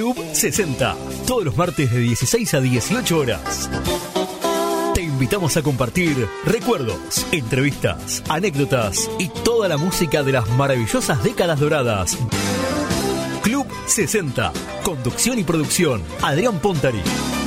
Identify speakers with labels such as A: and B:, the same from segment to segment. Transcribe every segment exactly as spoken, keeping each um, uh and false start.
A: Club sesenta, todos los martes de dieciséis a dieciocho horas. Te invitamos a compartir recuerdos, entrevistas, anécdotas y toda la música de las maravillosas décadas doradas. Club sesenta, conducción y producción, Adrián Pontari.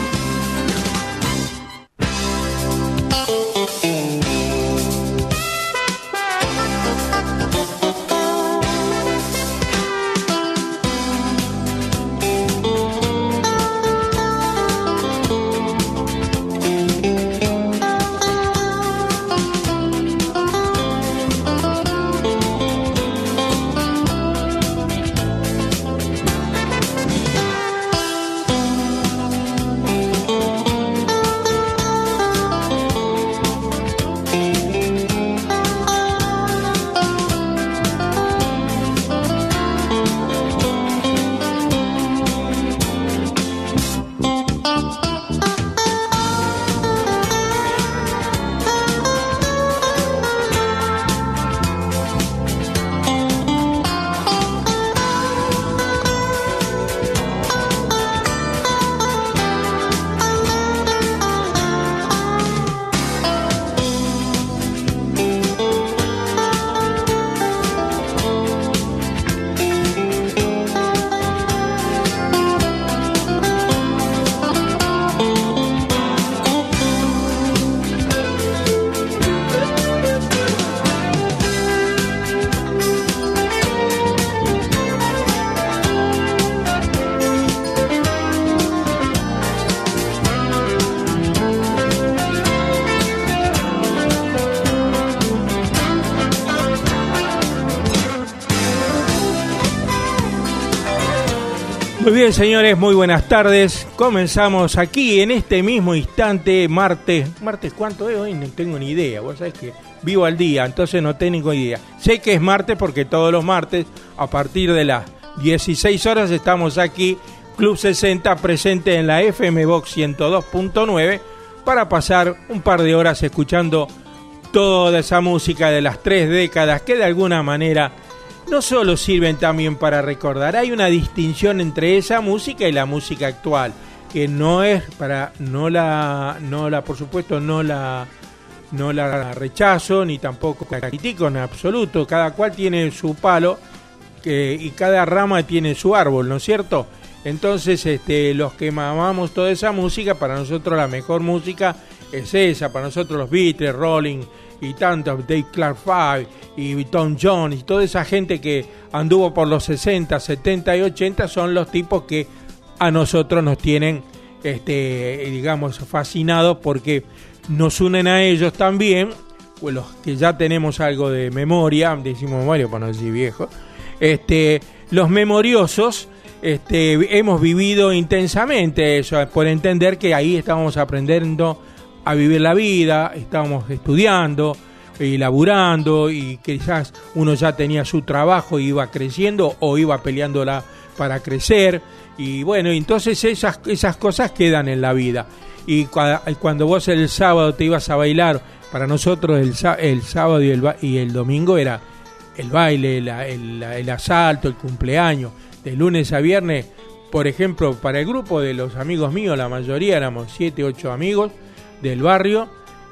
B: Muy bien, señores, muy buenas tardes. Comenzamos aquí en este mismo instante, martes. ¿Martes cuánto es hoy? No tengo ni idea. Vos sabés que vivo al día, entonces no tengo ni idea. Sé que es martes porque todos los martes, a partir de las dieciséis horas, estamos aquí, Club sesenta, presente en la F M Box ciento dos punto nueve, para pasar un par de horas escuchando toda esa música de las tres décadas que de alguna manera no solo sirven también para recordar. Hay una distinción entre esa música y la música actual, que no es para, no la, no la, por supuesto, no la, no la rechazo ni tampoco la critico en absoluto. Cada cual tiene su palo que, y cada rama tiene su árbol, ¿no es cierto? Entonces, este, los que amamos toda esa música, para nosotros la mejor música es esa. Para nosotros los Beatles, Rolling y tantos, Dave Clark Five y Tom Jones y toda esa gente que anduvo por los sesenta, setenta y ochenta son los tipos que a nosotros nos tienen, este, digamos, fascinados, porque nos unen a ellos también, pues los que ya tenemos algo de memoria, decimos memoria para no decir viejo, este, los memoriosos, este, hemos vivido intensamente eso, por entender que ahí estábamos aprendiendo a vivir la vida, estábamos estudiando y laburando, y quizás uno ya tenía su trabajo y iba creciendo o iba peleándola para crecer, y bueno, entonces esas, esas cosas quedan en la vida. Y cuando vos el sábado te ibas a bailar, para nosotros el, el sábado y el, y el domingo era el baile, la, el, el asalto, el cumpleaños, de lunes a viernes. Por ejemplo, para el grupo de los amigos míos, la mayoría éramos siete, ocho amigos del barrio,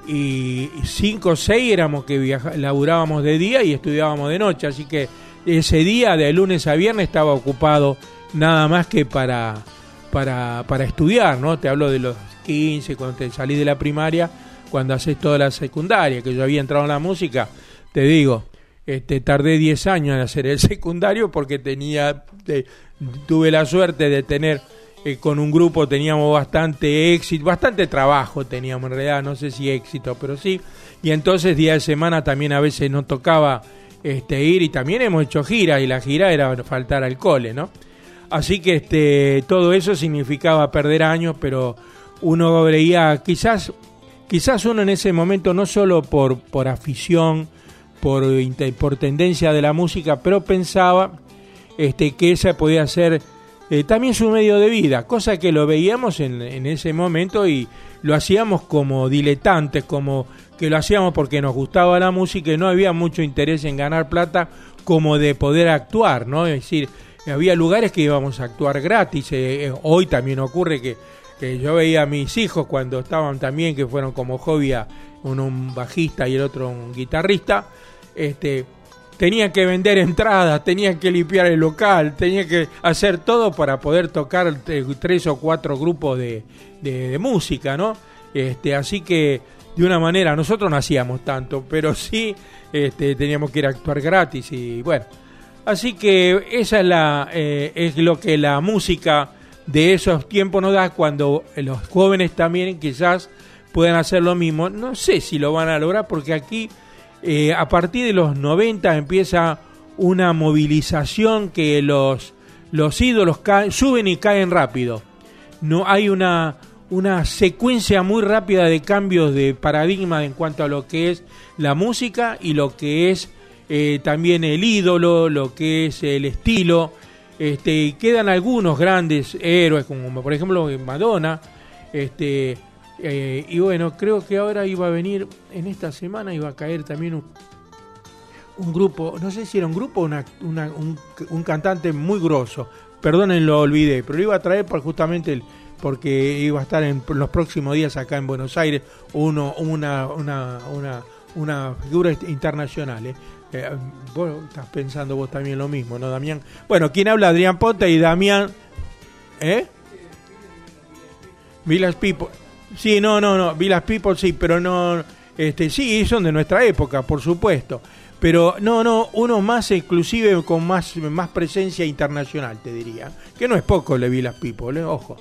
B: y cinco o seis éramos que viaja, laburábamos de día y estudiábamos de noche, así que ese día de lunes a viernes estaba ocupado nada más que para, para, para estudiar, ¿no? Te hablo de los quince, cuando te salís de la primaria, cuando haces toda la secundaria, que yo había entrado en la música, te digo, este, tardé diez años en hacer el secundario porque tenía, te, tuve la suerte de tener, Eh, con un grupo teníamos bastante éxito, bastante trabajo teníamos en realidad, no sé si éxito, pero sí, y entonces día de semana también a veces nos tocaba este, ir, y también hemos hecho giras, y la gira era faltar al cole, ¿no? Así que este, todo eso significaba perder años, pero uno veía, quizás, quizás uno en ese momento, no solo por, por afición, por, por tendencia de la música, pero pensaba este, que esa podía ser Eh, también su medio de vida, cosa que lo veíamos en, en ese momento y lo hacíamos como diletantes, como que lo hacíamos porque nos gustaba la música y no había mucho interés en ganar plata como de poder actuar, ¿no? Es decir, había lugares que íbamos a actuar gratis. Eh, hoy también ocurre que, que yo veía a mis hijos cuando estaban también, que fueron como hobby, a uno un bajista y el otro un guitarrista, este, tenían que vender entradas, tenían que limpiar el local, tenían que hacer todo para poder tocar tres o cuatro grupos de, de, de música, ¿no? Este, así que de una manera nosotros no hacíamos tanto, pero sí este, teníamos que ir a actuar gratis y bueno. Así que esa es, la, eh, es lo que la música de esos tiempos nos da, cuando los jóvenes también quizás puedan hacer lo mismo. No sé si lo van a lograr, porque aquí eh, a partir de los noventa empieza una movilización que los, los ídolos caen, suben y caen rápido. No hay una, una secuencia muy rápida de cambios de paradigma en cuanto a lo que es la música y lo que es Eh, también el ídolo, lo que es el estilo. Este, quedan algunos grandes héroes, como por ejemplo Madonna. Este, eh, y bueno, creo que ahora iba a venir, en esta semana iba a caer también un, un grupo, no sé si era un grupo o una, una, un, un cantante muy grosso. Perdonen, lo olvidé, pero lo iba a traer por justamente el, porque iba a estar en los próximos días acá en Buenos Aires, uno, una, una, una, una figura internacional, ¿eh? Eh, vos estás pensando vos también lo mismo, ¿no, Damián? Bueno, ¿quién habla? Adrián Ponta y Damián. ¿Eh? Village People. Sí, no, no, no. Village People sí, pero no. Este, sí, son de nuestra época, por supuesto. Pero no, no, uno más inclusive con más, más presencia internacional, te diría. Que no es poco el de Village People, ¿eh? Ojo.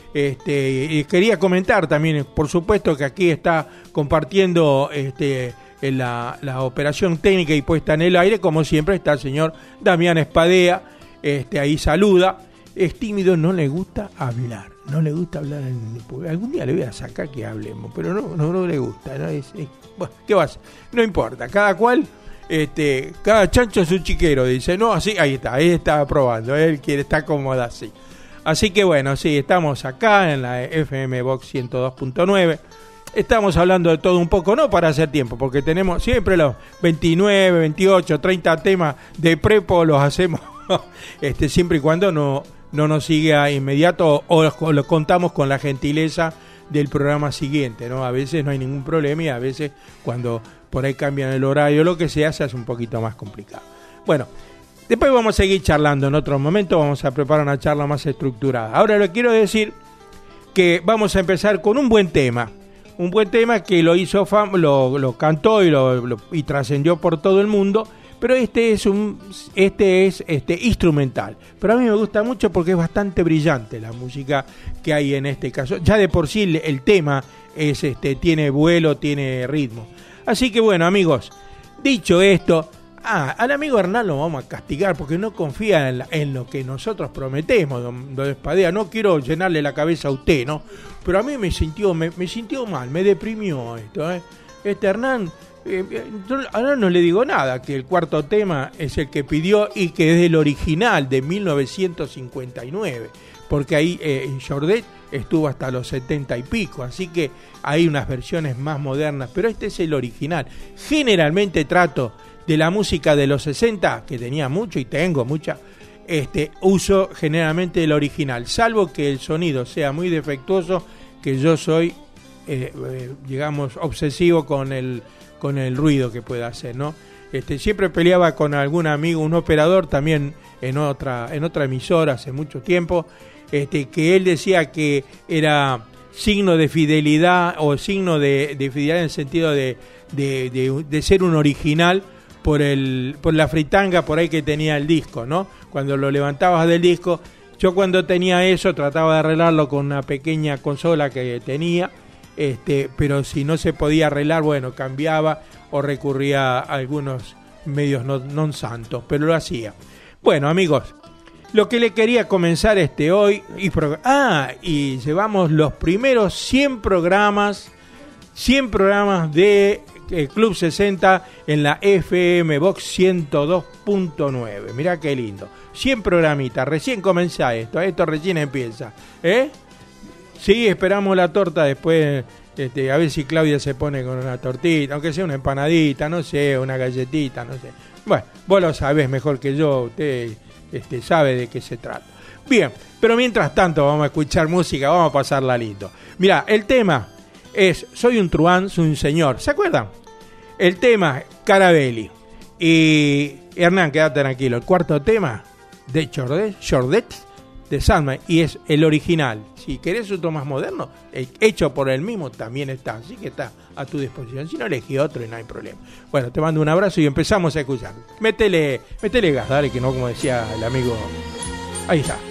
B: Este, y quería comentar también, por supuesto, que aquí está compartiendo este. En la, la operación técnica y puesta en el aire, como siempre, está el señor Damián Espadea. Este, ahí saluda. Es tímido, no le gusta hablar. No le gusta hablar. En, algún día le voy a sacar que hablemos, pero no, no, no le gusta. ¿No? Es, es, bueno, ¿qué va a hacer? No importa. Cada cual, este, cada chancho es un chiquero, dice. No, así, ahí está, ahí está probando. Él quiere estar cómodo así. Así que bueno, sí, estamos acá en la F M Vox ciento dos punto nueve. Estamos hablando de todo un poco, no para hacer tiempo, porque tenemos siempre los veintinueve, veintiocho, treinta temas de prepo, los hacemos este, siempre y cuando no, no nos siga inmediato o, o lo contamos con la gentileza del programa siguiente, ¿no? A veces no hay ningún problema y a veces cuando por ahí cambian el horario o lo que sea, se hace un poquito más complicado. Bueno, después vamos a seguir charlando en otro momento, vamos a preparar una charla más estructurada. Ahora le quiero decir que vamos a empezar con un buen tema. Un buen tema que lo hizo fam- lo, lo cantó y lo, lo y trascendió por todo el mundo, pero este es un este es este instrumental. Pero a mí me gusta mucho porque es bastante brillante la música que hay en este caso. Ya de por sí el, el tema es este tiene vuelo, tiene ritmo. Así que bueno, amigos, dicho esto, ah, al amigo Hernán lo vamos a castigar porque no confía en, la, en lo que nosotros prometemos, don, don Espadea. No quiero llenarle la cabeza a usted, ¿no? Pero a mí me sintió, me, me sintió mal, me deprimió esto, ¿eh? Este Hernán, eh, yo ahora no le digo nada, que el cuarto tema es el que pidió y que es el original de mil novecientos cincuenta y nueve, porque ahí eh, Jordet estuvo hasta los setenta y pico, así que hay unas versiones más modernas, pero este es el original. Generalmente trato de la música de los sesenta, que tenía mucho y tengo mucha, este, uso generalmente el original, salvo que el sonido sea muy defectuoso, que yo soy, eh, eh, digamos, obsesivo con el, con el ruido que pueda hacer, ¿no? Este, siempre peleaba con algún amigo, un operador también en otra, en otra emisora hace mucho tiempo, este, que él decía que era signo de fidelidad o signo de, de fidelidad en el sentido de, de, de, de ser un original, por el por la fritanga por ahí que tenía el disco, ¿no? Cuando lo levantabas del disco, yo cuando tenía eso trataba de arreglarlo con una pequeña consola que tenía, este, pero si no se podía arreglar, bueno, cambiaba o recurría a algunos medios no, non santos, pero lo hacía. Bueno, amigos, lo que le quería comenzar este hoy y pro, ah, y llevamos los primeros cien programas, cien programas de Club sesenta en la F M Vox ciento dos punto nueve. Mirá qué lindo. cien programitas. Recién comienza esto. Esto recién empieza. ¿Eh? Sí, esperamos la torta después. Este, a ver si Claudia se pone con una tortita, aunque sea una empanadita, no sé, una galletita, no sé. Bueno, vos lo sabés mejor que yo. Usted este, sabe de qué se trata. Bien, pero mientras tanto vamos a escuchar música, vamos a pasarla lindo. Mirá, el tema es Soy un truán, soy un señor. ¿Se acuerdan? El tema, Carabelli. Y Hernán, quédate tranquilo. El cuarto tema de Jordet, Jordet de Sandman, y es el original. Si querés otro más moderno, hecho por él mismo, también está. Así que está a tu disposición. Si no, elegí otro y no hay problema. Bueno, te mando un abrazo y empezamos a escuchar. Métele, métele gas, dale, que no, como decía el amigo. Ahí está.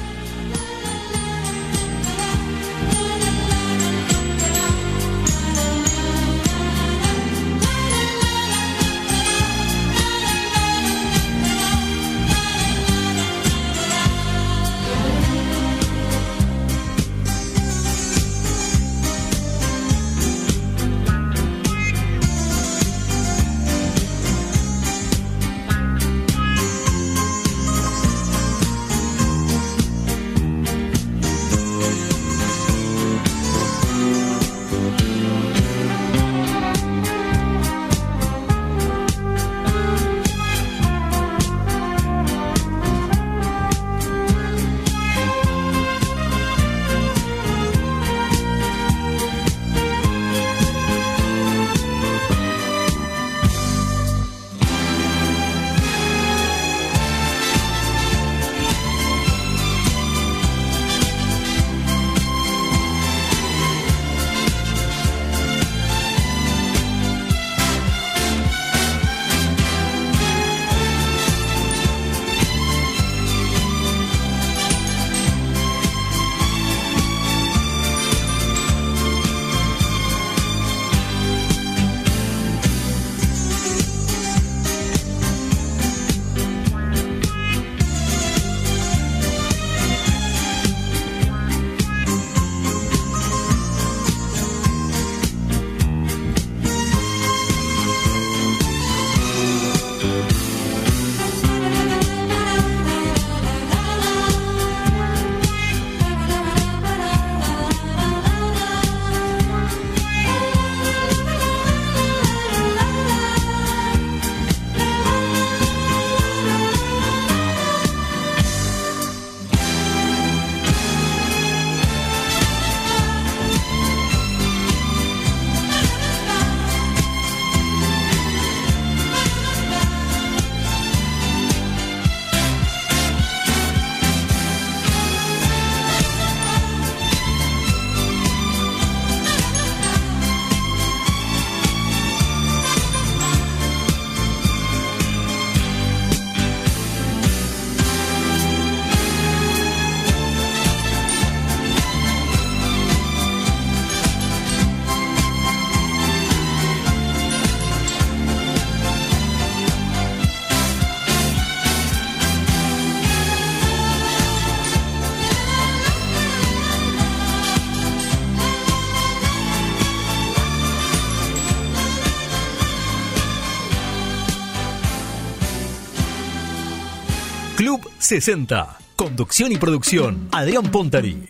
A: Club sesenta. Conducción y producción, Adrián Pontari.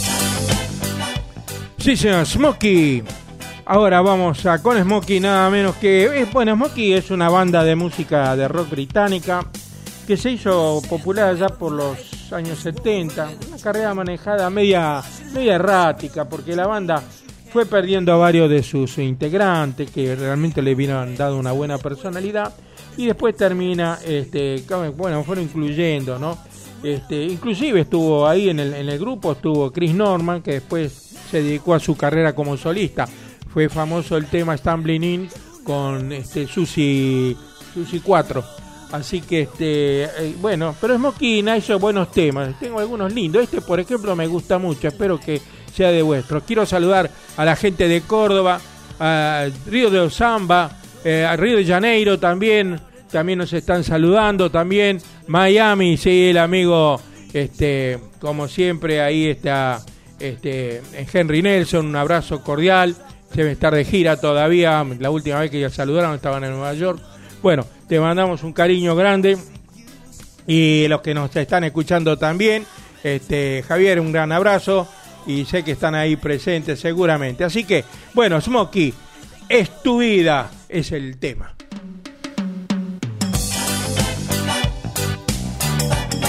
B: Sí, señor, Smokey. Ahora vamos a con Smokey, nada menos que... Eh, bueno, Smokey es una banda de música de rock británica que se hizo popular ya por los años setenta. Una carrera manejada media, media errática, porque la banda fue perdiendo a varios de sus integrantes que realmente le hubieran dado una buena personalidad, y después termina, este, bueno, fueron incluyendo, ¿no? Este, inclusive estuvo ahí en el, en el grupo, estuvo Chris Norman, que después se dedicó a su carrera como solista. Fue famoso el tema Stumbling In con este, Susi, Susi cuatro. Así que, este, eh, bueno, pero Smokey hizo buenos temas. Tengo algunos lindos. Este, por ejemplo, me gusta mucho. Espero que sea de vuestro. Quiero saludar a la gente de Córdoba, a Río de Zamba, eh, a Río de Janeiro también. También nos están saludando. También Miami, sí, el amigo, este, como siempre, ahí está este, Henry Nelson. Un abrazo cordial. Debe estar de gira todavía. La última vez que ya saludaron estaban en Nueva York. Bueno, te mandamos un cariño grande, y los que nos están escuchando también, este, Javier, un gran abrazo, y sé que están ahí presentes seguramente. Así que, bueno, Smokey, es tu vida, es el tema.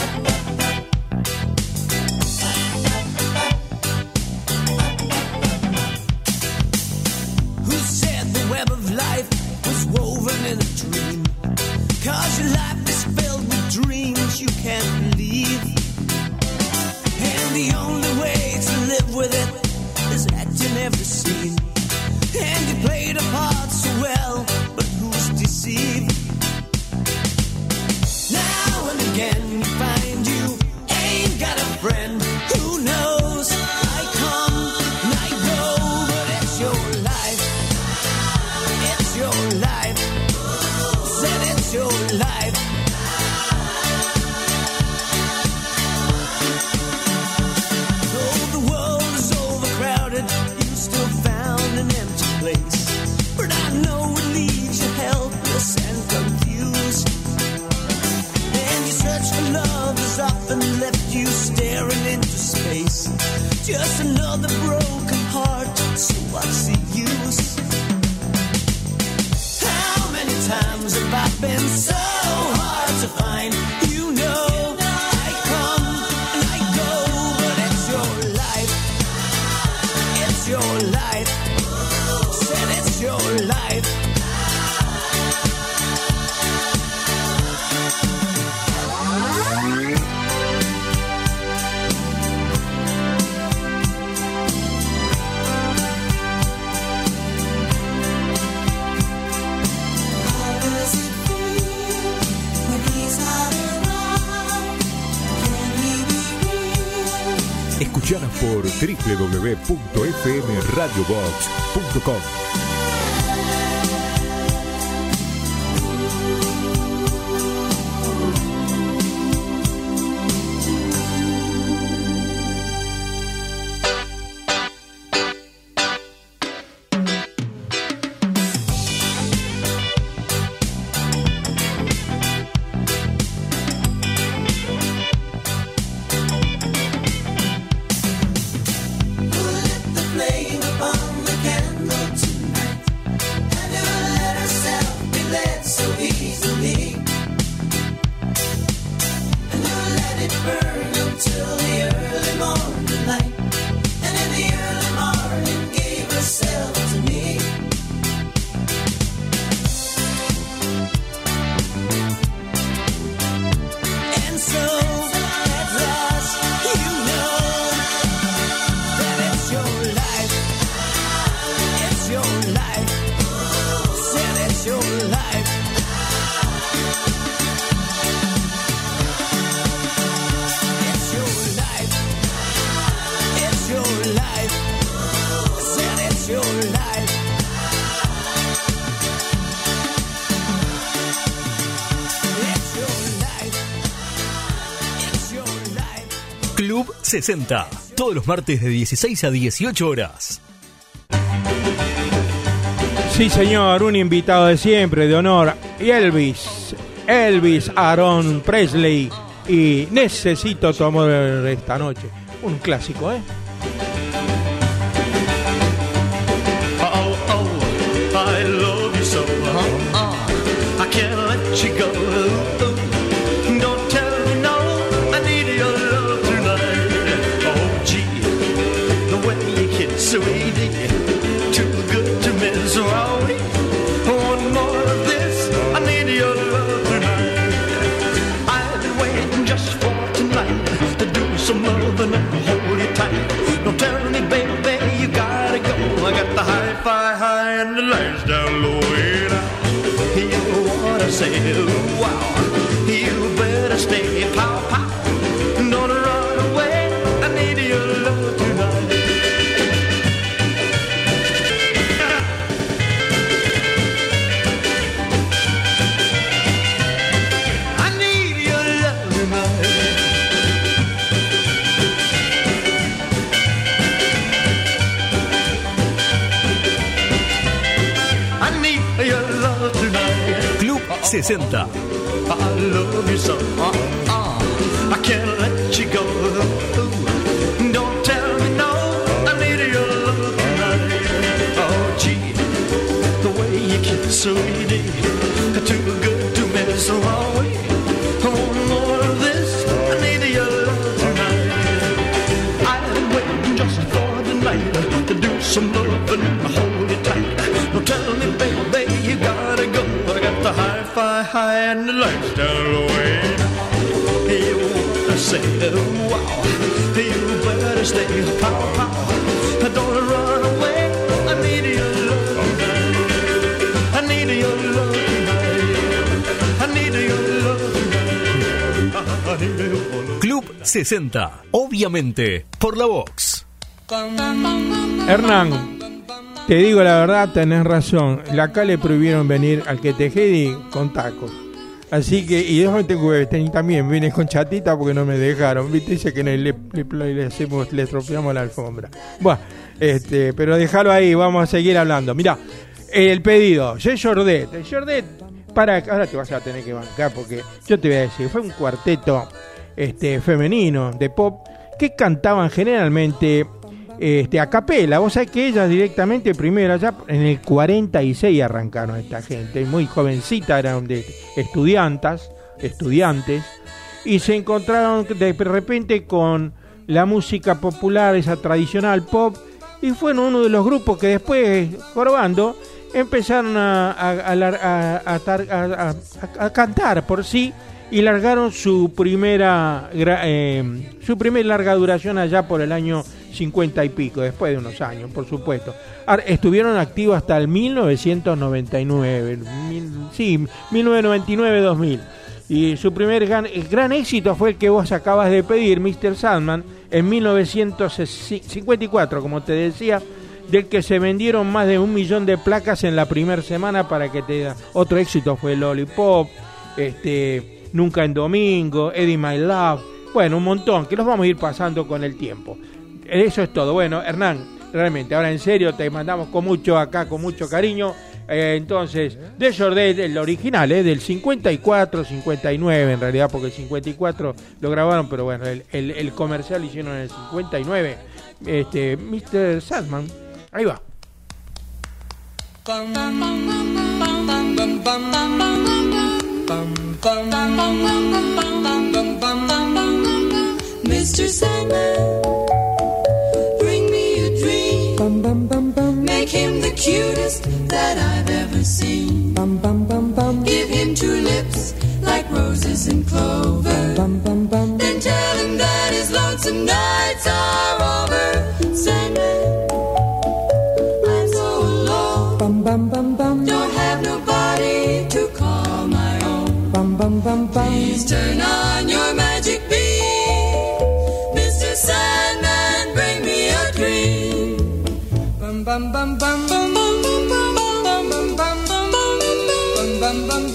C: you staring into space. Just another broken heart, so what's the use? How many times have I been so hard to find? You know, I come and I go, but it's your life. It's your life. Said it's your life.
A: Escuchanos por doble u doble u doble u punto f m radio box punto com. Club sesenta, todos los martes de dieciséis a dieciocho horas.
B: Sí, señor, un invitado de siempre, de honor, Elvis, Elvis Aaron Presley, y Necesito tu amor esta noche. Un clásico, ¿eh?
D: Oh, oh, I love you so, uh-uh. I can't let you go. Don't tell me no, I need your love tonight. Oh, gee, the way you kiss, sweetie, too good to miss. Oh, one more of this, I need your love tonight. I've been waiting just for tonight to do some loving and hold you tight. Don't tell me, baby, you gotta go. I got the hi-fi high and the lights down low. And I, you wanna say, wow, you better stay, pow, pow. Don't run away, I need your love tonight. I need your love tonight. I need your love tonight.
A: Club sesenta.
D: I love you so, uh-uh. I can't let you go. Don't tell me no, I need your love tonight. Oh, gee, the way you kiss, sweetie, too good to miss. Oh, wait, one more of this, I need your love tonight. I've been waiting just for tonight to do some loving and hold you tight. Don't tell me, baby, you gotta go. I got the hi-fi high and the lights down low. You wanna say, wow, you better stay, pow, pow. Don't run away, I need your love tonight. I need your love tonight. I need your love tonight. I need your love.
A: Club sesenta, obviamente, por la Vox.
B: Hernán, te digo la verdad, tenés razón. Acá le prohibieron venir al que te jedi con tacos. Así que, y déjame tengo que también vine con chatita porque no me dejaron. Viste, dice que le, le, le, le hacemos, le estropeamos la alfombra. Bueno, este, pero déjalo ahí, vamos a seguir hablando. Mirá, el pedido, de Jordet. El Jordet, para, ahora te vas a tener que bancar porque yo te voy a decir, fue un cuarteto este, femenino de pop que cantaban generalmente este, a capela. Vos sabés que ellas directamente primero allá en el cuarenta y seis arrancaron esta gente, muy jovencita, eran de estudiantas, estudiantes, y se encontraron de repente con la música popular, esa tradicional pop, y fueron uno de los grupos que después, jorobando, empezaron a, a, a, a, a, a, a cantar por sí y largaron su primera eh, su primer larga duración allá por el año cincuenta y pico, después de unos años, por supuesto. Estuvieron activos hasta el mil novecientos noventa y nueve, mil, sí, mil novecientos noventa y nueve dos mil. Y su primer gran, gran éxito fue el que vos acabas de pedir, mister Sandman, en mil novecientos cincuenta y cuatro, como te decía, del que se vendieron más de un millón de placas en la primera semana. Para que te da otro éxito fue Lollipop, este... Nunca en Domingo, Eddie My Love, bueno, un montón, que los vamos a ir pasando con el tiempo. Eso es todo. Bueno, Hernán, realmente, ahora en serio, te mandamos con mucho acá, con mucho cariño. Eh, entonces, de Jordet, el original, eh, del cincuenta y cuatro, cincuenta y nueve, en realidad, porque el cincuenta y cuatro lo grabaron, pero bueno, el, el, el comercial lo hicieron en el cincuenta y nueve. Este, mister Sandman, ahí va.
C: mister Sandman, bring me a dream. Make him the cutest that I've ever seen. Give him two lips like roses and clover. Then tell him that his lonesome nights are over. Sandman, I'm so alone. Don't have nobody to call my own. Please turn on your magic beam. mister Sandman, bring me a dream. Bum bum bum bum bum bum bum bum bum bum bum bum bum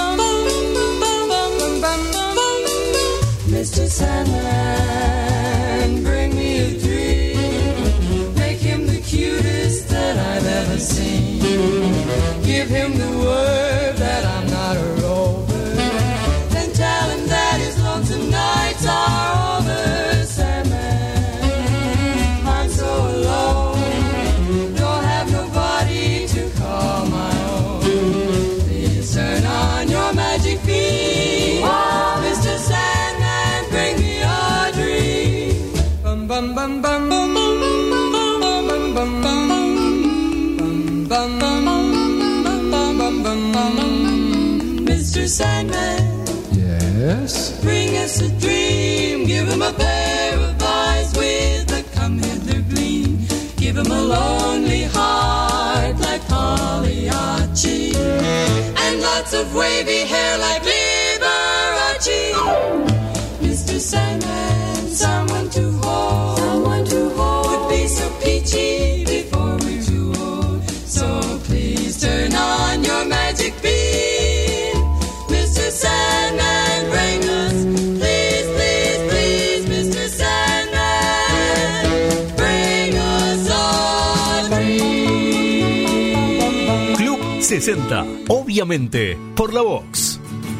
C: bum bum. mister Sandman, bring me a dream. Make him the cutest that I've ever seen. Give him the word that I'm not a rover. Then tell him that his lonesome nights are over. Sandman, I'm so alone. Don't have nobody to call my own. Please turn on your magic beam. mister Sandman, bring me a dream. Bum bum bum bum bum bum bum bum bum bum bum bum. mister Sandman,
E: yes,
C: bring us a dream. Give him a pair of eyes with a come hither gleam. Give him a lonely heart like Pagliacci, and lots of wavy hair like Liberace. mister Sandman, someone to hold, someone to hold, would be so peachy before we're too old. So please turn on your magic beam. mister Sandman, bring us, please, please, please, mister Sandman, bring us a dream.
A: Club sesenta, obviamente, por la Vox.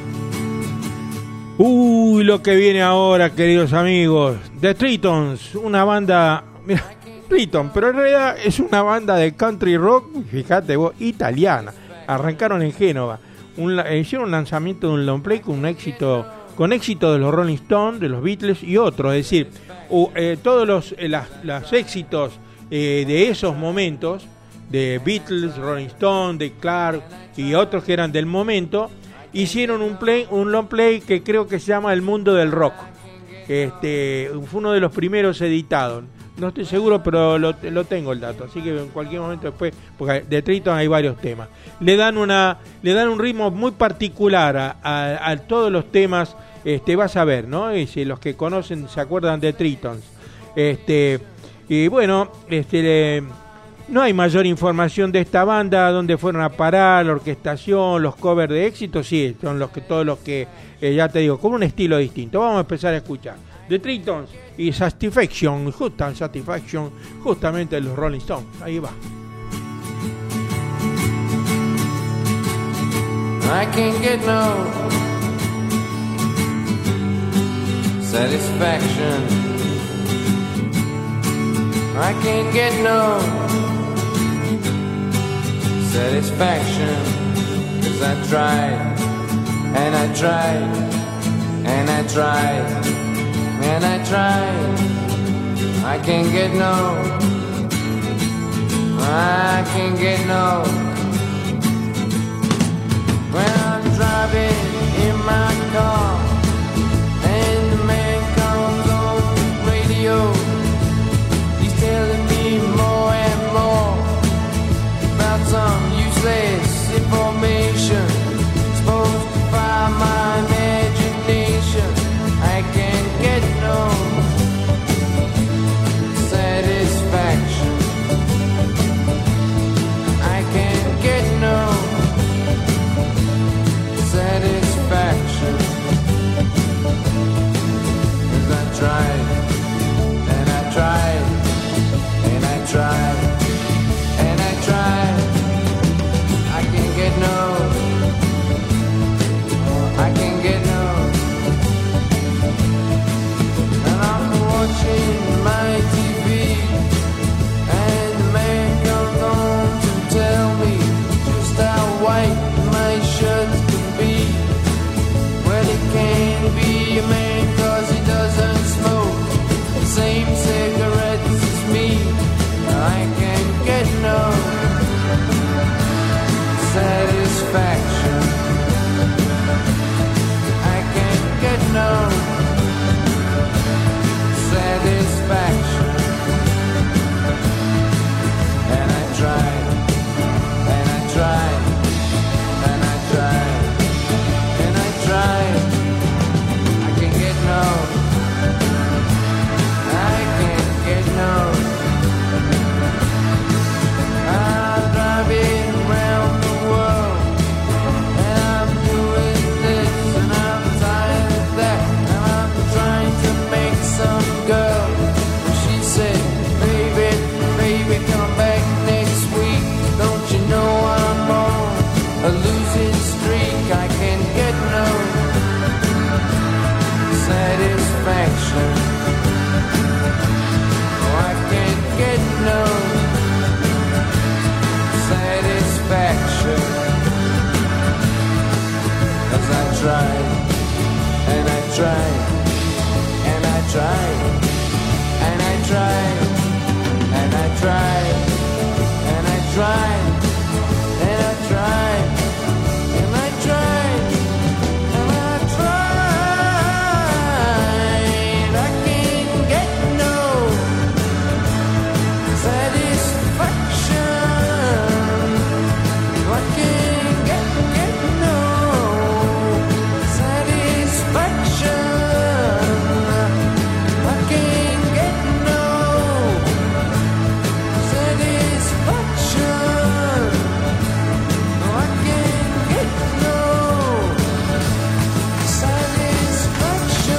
B: Uy, lo que viene ahora, queridos amigos. The Tritons, una banda, mira, Triton, pero en realidad es una banda de country rock, fíjate vos, italiana. Arrancaron en Génova. Un, hicieron un lanzamiento de un long play con un éxito, con éxito de los Rolling Stones, de los Beatles y otros. Es decir, uh, eh, todos los, eh, las, los éxitos eh, de esos momentos, de Beatles, Rolling Stone, de Clark y otros que eran del momento, hicieron un play, un long play que creo que se llama El Mundo del Rock. Este, fue uno de los primeros editados. No estoy seguro, pero lo, lo tengo el dato, así que en cualquier momento después, porque de Triton hay varios temas. Le dan una, le dan un ritmo muy particular a, a, a todos los temas. Este, vas a ver, ¿no? Y si los que conocen se acuerdan de Tritons. Este, y bueno, este, le, no hay mayor información de esta banda, dónde fueron a parar, la orquestación, los covers de éxito, sí, son los que todos los que, eh, ya te digo, con un estilo distinto. Vamos a empezar a escuchar The Tritons y Satisfaction, justa, Satisfaction, justamente los Rolling Stones. Ahí va.
E: I can't get no satisfaction. I can't get no satisfaction, 'cause I tried, and I tried, and I tried, and I tried. I can't get no, I can't get no. When I'm driving in my car and the man comes on the radio, he's telling me more and more about some useless information supposed to fire my imagination. I can't get no satisfaction. I can't get no satisfaction. 'Cause I tried, and I tried, and I tried, and I tried. I can't get no, I can't get no. And I'm watching my T V, and the man comes on to tell me just how white my shirts can be. Well, he can't be a man 'cause he doesn't smoke the same cigarettes as me. I can't get no satisfaction. I can't get no satisfaction. And I tried, and I tried, and I tried, and I tried. I can't get no, I can't get no. I'm driving around the world, and I'm doing this, and I'm tired of that, and I'm trying to make some girl. She said, baby, baby, come back next week. Don't you know I'm on a losing streak? I can't get no satisfaction. Oh, I can't get no satisfaction. 'Cause I tried, and I tried, and I tried, and I tried, and I tried, and I tried, and I tried, and I tried, and I tried. I can't get no satisfaction. I can't get, get no satisfaction. I can't get no satisfaction. I can't get no satisfaction.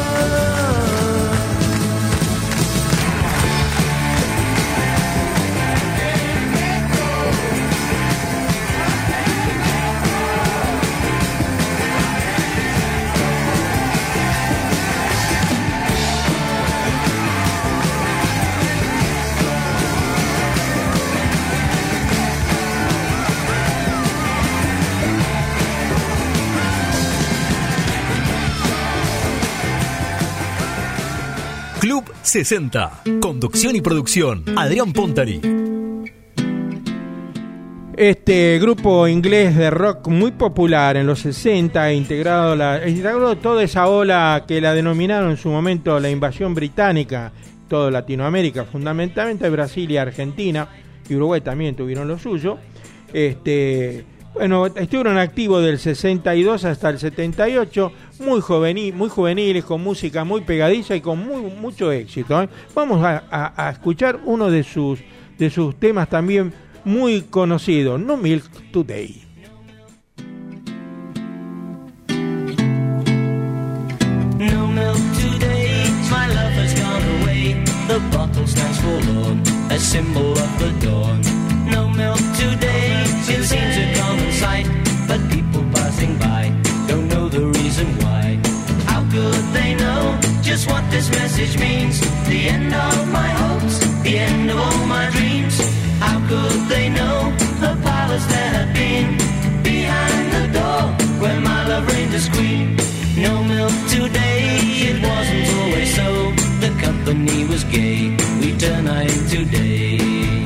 A: Club sesenta. Conducción y producción, Adrián Pontari.
B: Este grupo inglés de rock muy popular en los sesenta, integrado, la, integró toda esa ola que la denominaron en su momento la invasión británica, toda Latinoamérica, fundamentalmente Brasil y Argentina, y Uruguay también tuvieron lo suyo. Este, bueno, estuvieron activos del sesenta y dos hasta el setenta y ocho, muy juvenil, muy juveniles, con música muy pegadiza y con muy, mucho éxito, ¿eh? Vamos a, a, a escuchar uno de sus, de sus temas también muy conocido, No Milk Today.
C: No milk today, my love has gone away. The bottle stands forlorn, a symbol of the dawn. No milk today, it seems a common sight, but people passing by don't know the reason why. How could they know just what message means the end of my hopes, the end of all my dreams. How could they know the palace there had been behind the door where my love reigned as queen? No milk today, it wasn't always so. The company was gay, we turn night into day.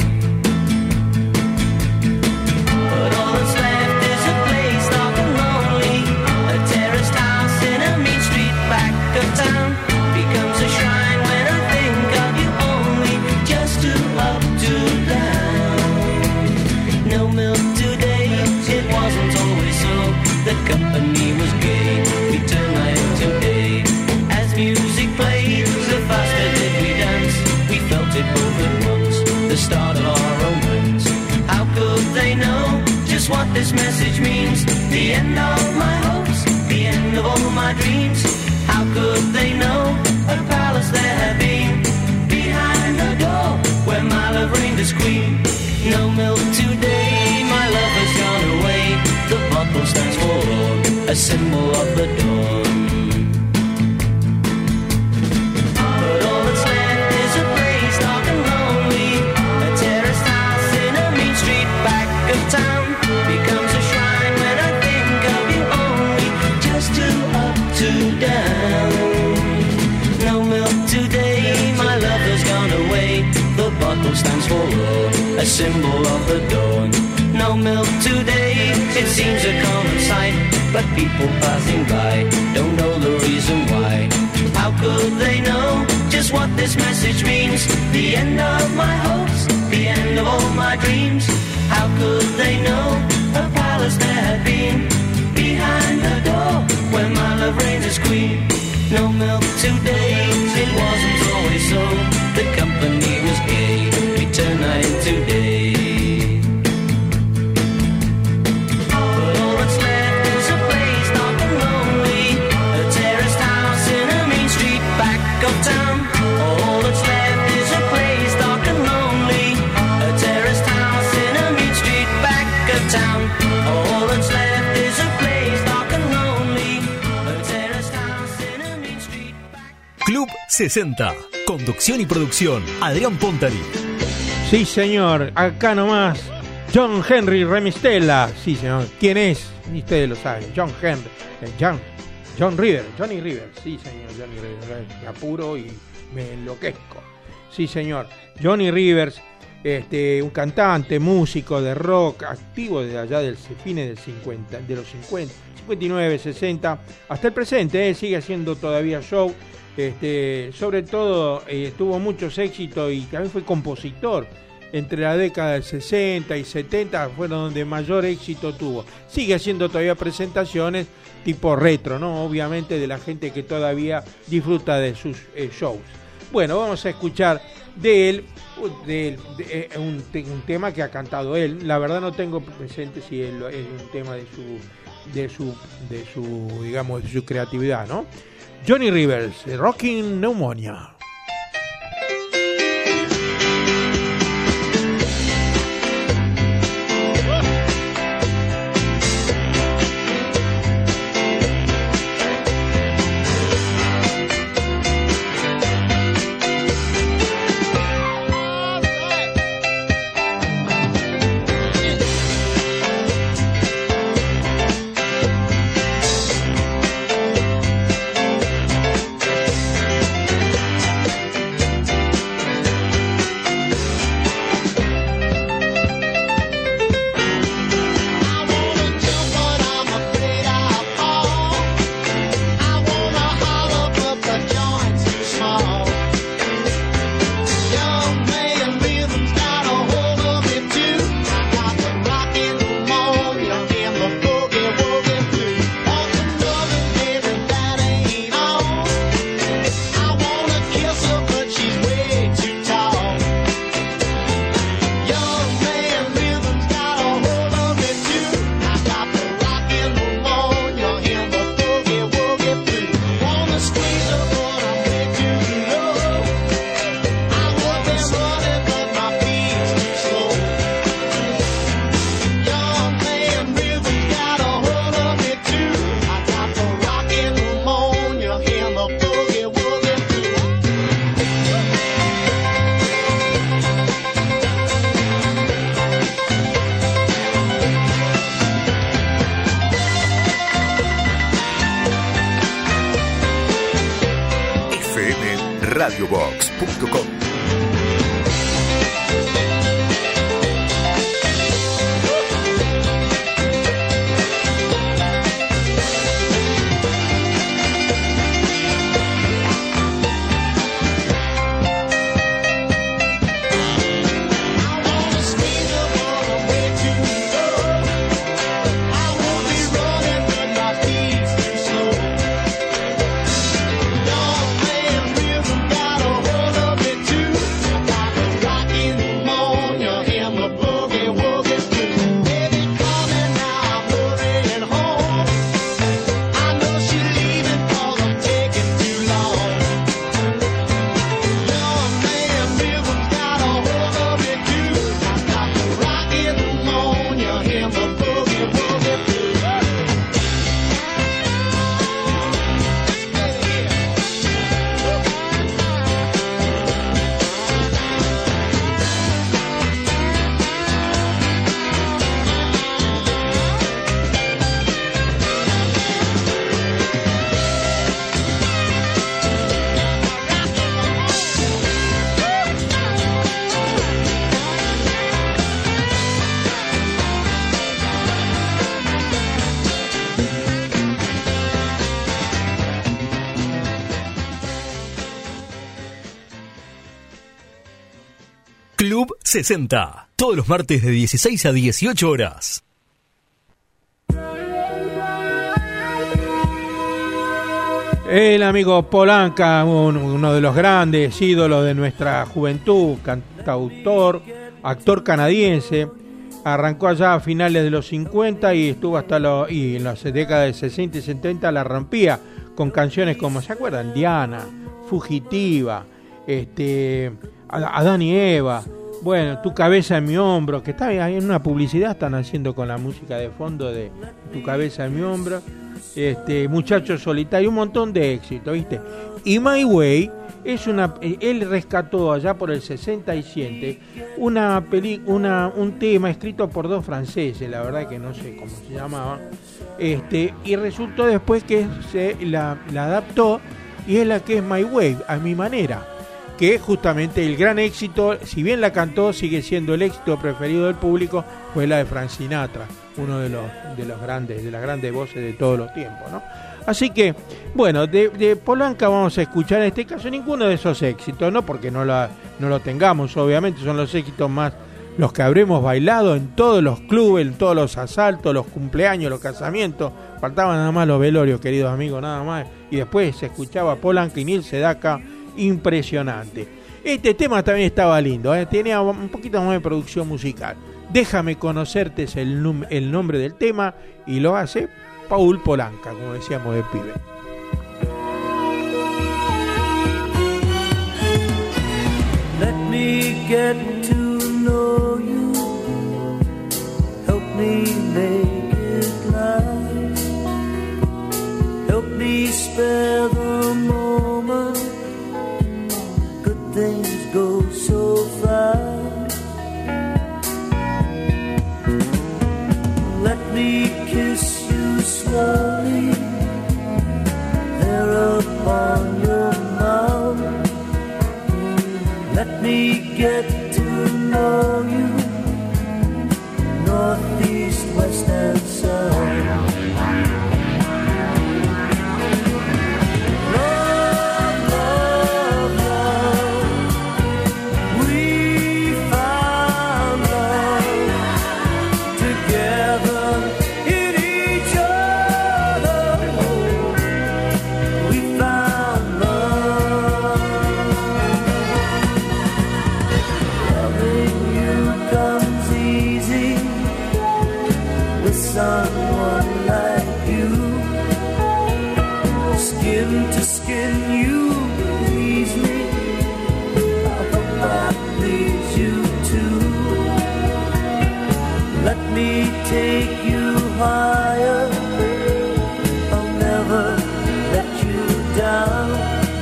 C: But all that's left is a place dark and lonely, a terraced house in a mean street back of town. Becomes a shrine when I think of you only, just to up to down. No milk today, it wasn't always so. The company was gay, we turned night into day. As music played, the faster did we dance. We felt it both at once, the start of our romance. How could they know just what this message means? The end of my hopes, the end of all my dreams. How could they know a palace there had been behind the door where my love reigned as queen? No milk today, my love has gone away. The bottle stands forlorn, a symbol of the dawn. But all that's left is a place dark and lonely, a terraced house in a mean street back of town. Becomes a shrine when I think of you only, just to up to down. No milk today, my love has gone away. The bottle stands forlorn, a symbol of the dawn. No milk today, it seems a common sight, but people passing by don't know the reason why. How could they know just what this message means? The end of my hopes, the end of all my dreams. How could they know a palace there had been behind the door where my love reigns as queen? No milk today, it wasn't always so. The company was gay, we turned night into day. But all that's left is a place dark and lonely, a terraced house in a mean street back of town. All that's left is a place dark and lonely, a terraced house in a mean street back of town. All that's left is a place dark and lonely, a terraced house in a mean street back.
A: Club sesenta. Conducción y producción, Adrián Pontari.
B: Sí, señor, acá nomás, John Henry Remistella. Sí, señor, ¿quién es? Y ustedes lo saben, John Henry, eh, John, John River, Johnny River. Sí, señor, Johnny River, me apuro y me enloquezco. Sí, señor, Johnny Rivers, este, un cantante, músico de rock, activo desde allá del fines del cincuenta, de los cincuenta, cincuenta y nueve, sesenta, hasta el presente, eh, sigue haciendo todavía show. Este, sobre todo eh, tuvo muchos éxitos y también fue compositor. Entre la década del sesenta y setenta fueron donde mayor éxito tuvo. Sigue haciendo todavía presentaciones tipo retro, ¿no? Obviamente de la gente que todavía disfruta de sus eh, shows. Bueno, vamos a escuchar de él, de él de, eh, un, un tema que ha cantado él. La verdad no tengo presente si él, es un tema de su, de su, de su, digamos, de su creatividad, ¿no? Johnny Rivers, Rockin' Pneumonia.
E: Thank
F: radio box punto com.
A: Club sesenta, todos los martes de dieciséis a dieciocho horas.
B: El amigo Polanca, un- uno de los grandes ídolos de nuestra juventud, cantautor, actor canadiense, arrancó allá a finales de los cincuenta y estuvo hasta los, y en las décadas de sesenta y setenta la rompía con canciones como, ¿se acuerdan? Diana, Fugitiva, este, Adán y Eva, bueno, Tu cabeza en mi hombro, que está ahí en una publicidad, están haciendo con la música de fondo de Tu cabeza en mi hombro, este, Muchacho solitario, un montón de éxito, ¿viste? Y My Way es una, él rescató allá por el sesenta y siete una peli, una, un tema escrito por dos franceses, la verdad que no sé cómo se llamaba, este, y resultó después que se la, la adaptó y es la que es My Way, a mi manera, que justamente el gran éxito, si bien la cantó, sigue siendo el éxito preferido del público, fue la de Frank Sinatra, uno de los de los grandes, de las grandes voces de todos los tiempos, ¿no? Así que, bueno, de, de Polanca vamos a escuchar en este caso ninguno de esos éxitos, no porque no, la, no lo tengamos, obviamente son los éxitos más, los que habremos bailado en todos los clubes, en todos los asaltos, los cumpleaños, los casamientos, faltaban nada más los velorios, queridos amigos, nada más, y después se escuchaba Polanca y Neil Sedaka, impresionante. Este tema también estaba lindo, ¿eh? Tenía un poquito más de producción musical. Déjame conocerte es el, num- el nombre del tema y lo hace Paul Polanca, como decíamos de pibe.
C: Let me get to know you. Help me make it last. Help me spare the moment. Good things go so fast. Let me kiss you slowly there upon your mouth. Let me get to know you, north, east, west, and south. Love, love, love, we found love together in each other. We found love. Loving you comes easy with someone like you. Skin to skin, you please me. I hope I please you too. Let me take you higher. I'll never let you down.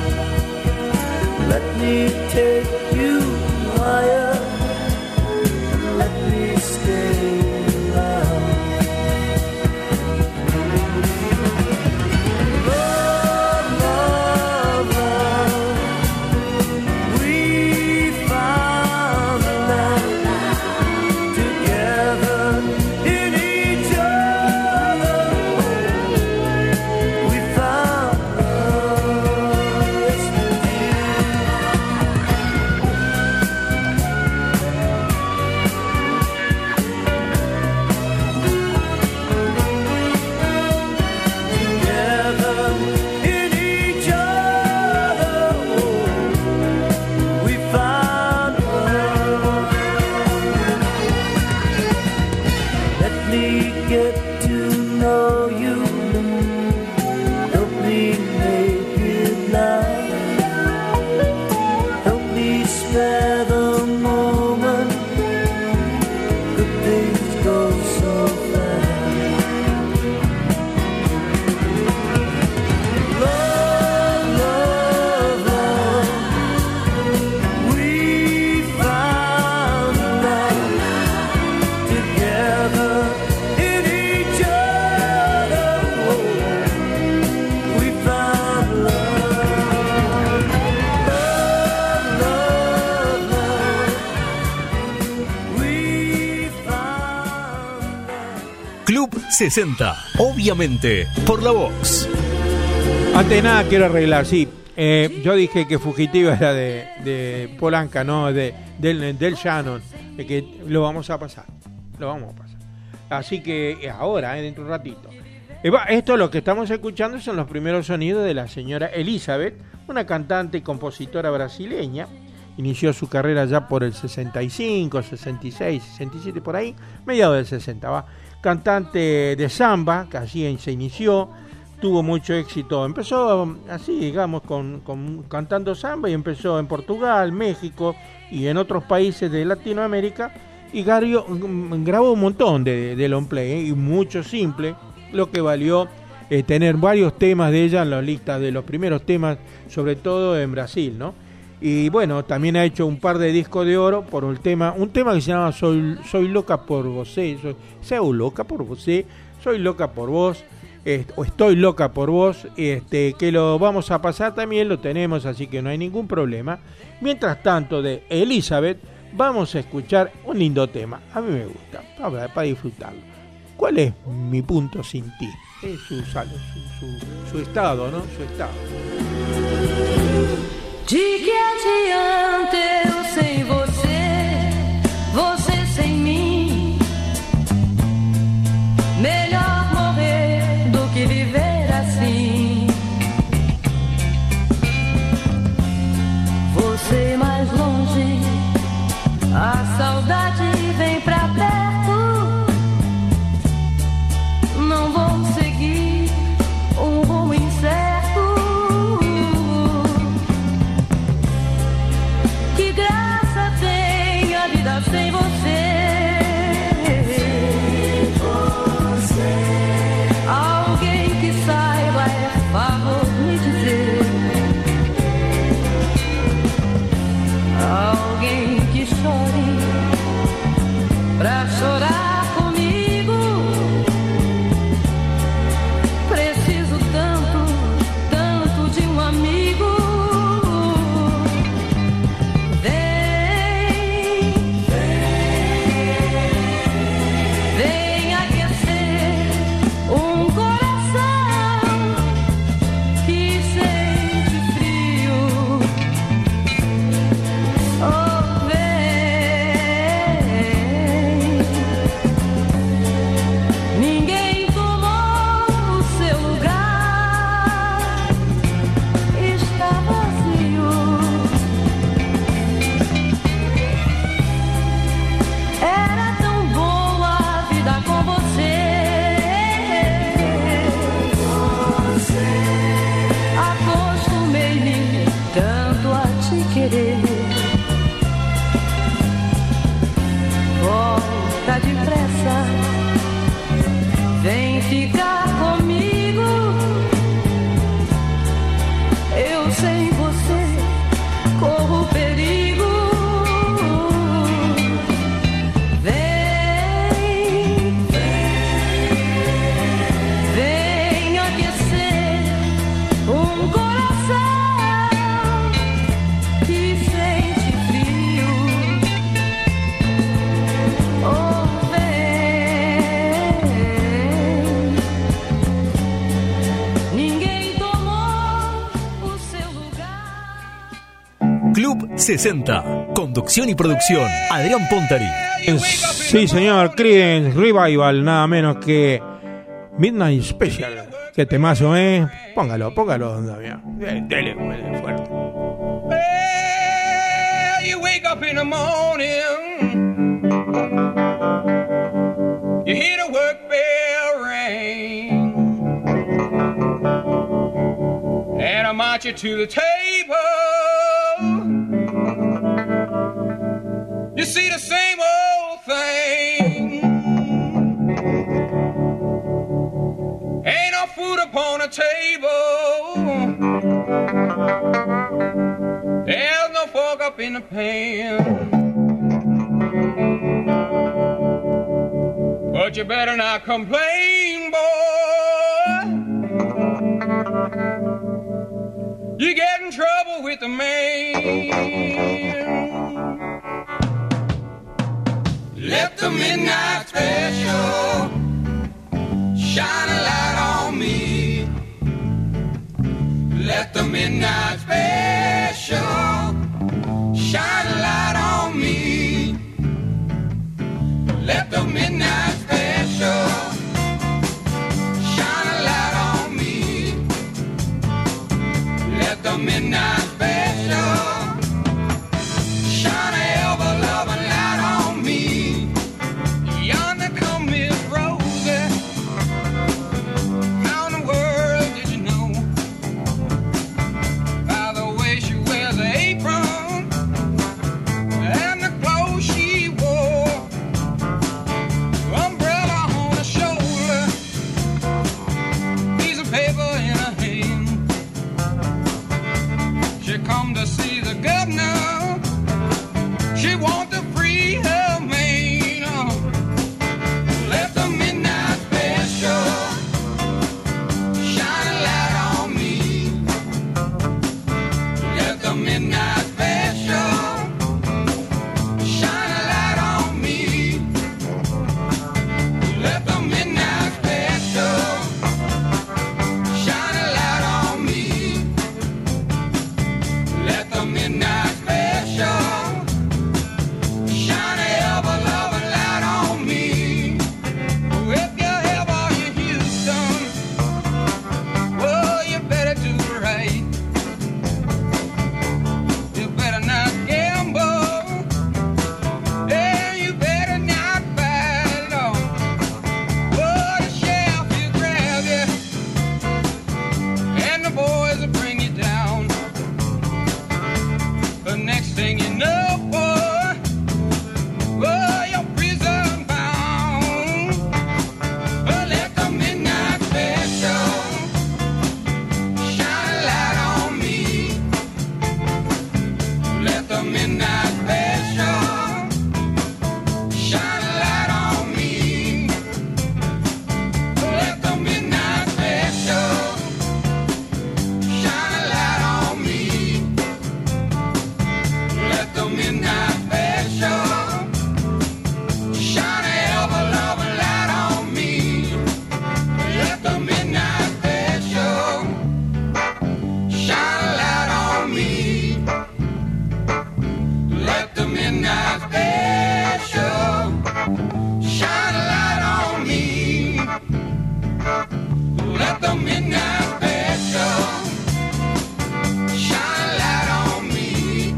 C: Let me take you higher. Let me stay around. Love, love, love, spare the moment. Good things go so fast. Love, love, love. We found love together in each other. We found love. Love, love, love. We found love.
A: Club sesenta, obviamente, por la Vox.
B: Antes de nada quiero arreglar, sí. Eh, yo dije que Fugitiva era de, de Polanca, no de, del, del Shannon. De que lo vamos a pasar. Lo vamos a pasar. Así que eh, ahora, eh, dentro de un ratito. Eh, va, esto lo que estamos escuchando son los primeros sonidos de la señora Elizabeth, una cantante y compositora brasileña. Inició su carrera ya por el sesenta y cinco, sesenta y seis, sesenta y siete, por ahí, mediados del sesenta, va. Cantante de samba, que así se inició, tuvo mucho éxito. Empezó así, digamos, con, con cantando samba y empezó en Portugal, México y en otros países de Latinoamérica. Y Gario mm, grabó un montón de, de long play, ¿eh? Y mucho simple, lo que valió eh, tener varios temas de ella en la lista de los primeros temas, sobre todo en Brasil, ¿no? Y bueno, también ha hecho un par de discos de oro por el tema, un tema que se llama Soy, soy loca por vos, soy, soy loca por vos, soy loca por vos, eh, o estoy loca por vos, este, que lo vamos a pasar también, lo tenemos, así que no hay ningún problema. Mientras tanto, de Elizabeth, vamos a escuchar un lindo tema, a mí me gusta, para, para disfrutarlo. ¿Cuál es mi punto sin ti? Es su, su, su, su estado, ¿no? Su estado.
F: De que adianta eu sem você, você sem mim? Melhor morrer do que viver assim. Você mais longe, a saudade vem pra perto. Não vou seguir um rumo incerto. Que graça tem a vida sem você. Sem você. Alguém que saiba, é favor me dizer. Alguém que chore pra chorar comigo. Preciso tanto, tanto de um amigo. Vem, vem aquecer um coração que sente frio. Oh, vem. Ninguém tomou o seu lugar. Está vazio. Era tão boa a vida com você. Acostumei-me tanto a te querer. Volta depressa, vem ficar comigo. Eu sem você corro perigo. Vem, vem aquecer um coração que sente frio. Oh, vem. Ninguém tomou o seu lugar.
A: Club sesenta, conducción y producción, Adrián Pontari.
B: Sí, señor, Creedence Revival, nada menos que Midnight Special. Qué temazo, ¿eh? Póngalo, póngalo, Damián. Dele, dele, dele, fuerte.
G: Well, you wake up in the morning, you hear the work bell ring, and I march you to the table. You see the same old thing. Ain't no food upon the table. There's no fork up in the pan. But you better not complain, boy. You get in trouble with the man. Let the midnight special shine a light on me. Let the midnight special shine a light on me. Let the midnight special shine a light on me. Let the midnight special shine a ever-loving light on me. Yonder come Miss Rosie. How in the world did you know? By the way she wears an apron and the clothes she wore. Umbrella on her shoulder, piece of paper in her hand. She come to see the governor. She want to free her man. Let the midnight special shine a light on me. Let the midnight special shine a light on me. Let the midnight special shine a light on me. Let the midnight special shine a ever-loving light on me. If you're ever in Houston, well, you better do right. You better not gamble, and you better not fight it off. Oh, the sheriff will grab you, and the boys will bring you down. The next thing you know, boy, oh, you're prison bound. Oh, let the midnight special shine a light on me. Let the midnight special shine a light on me. Let the midnight special shine a light on me. Let the midnight special shine a ever-loving light on me. Let the midnight special shine a light on me. Let the midnight special shine a light on me. Let the midnight special shine a light on me.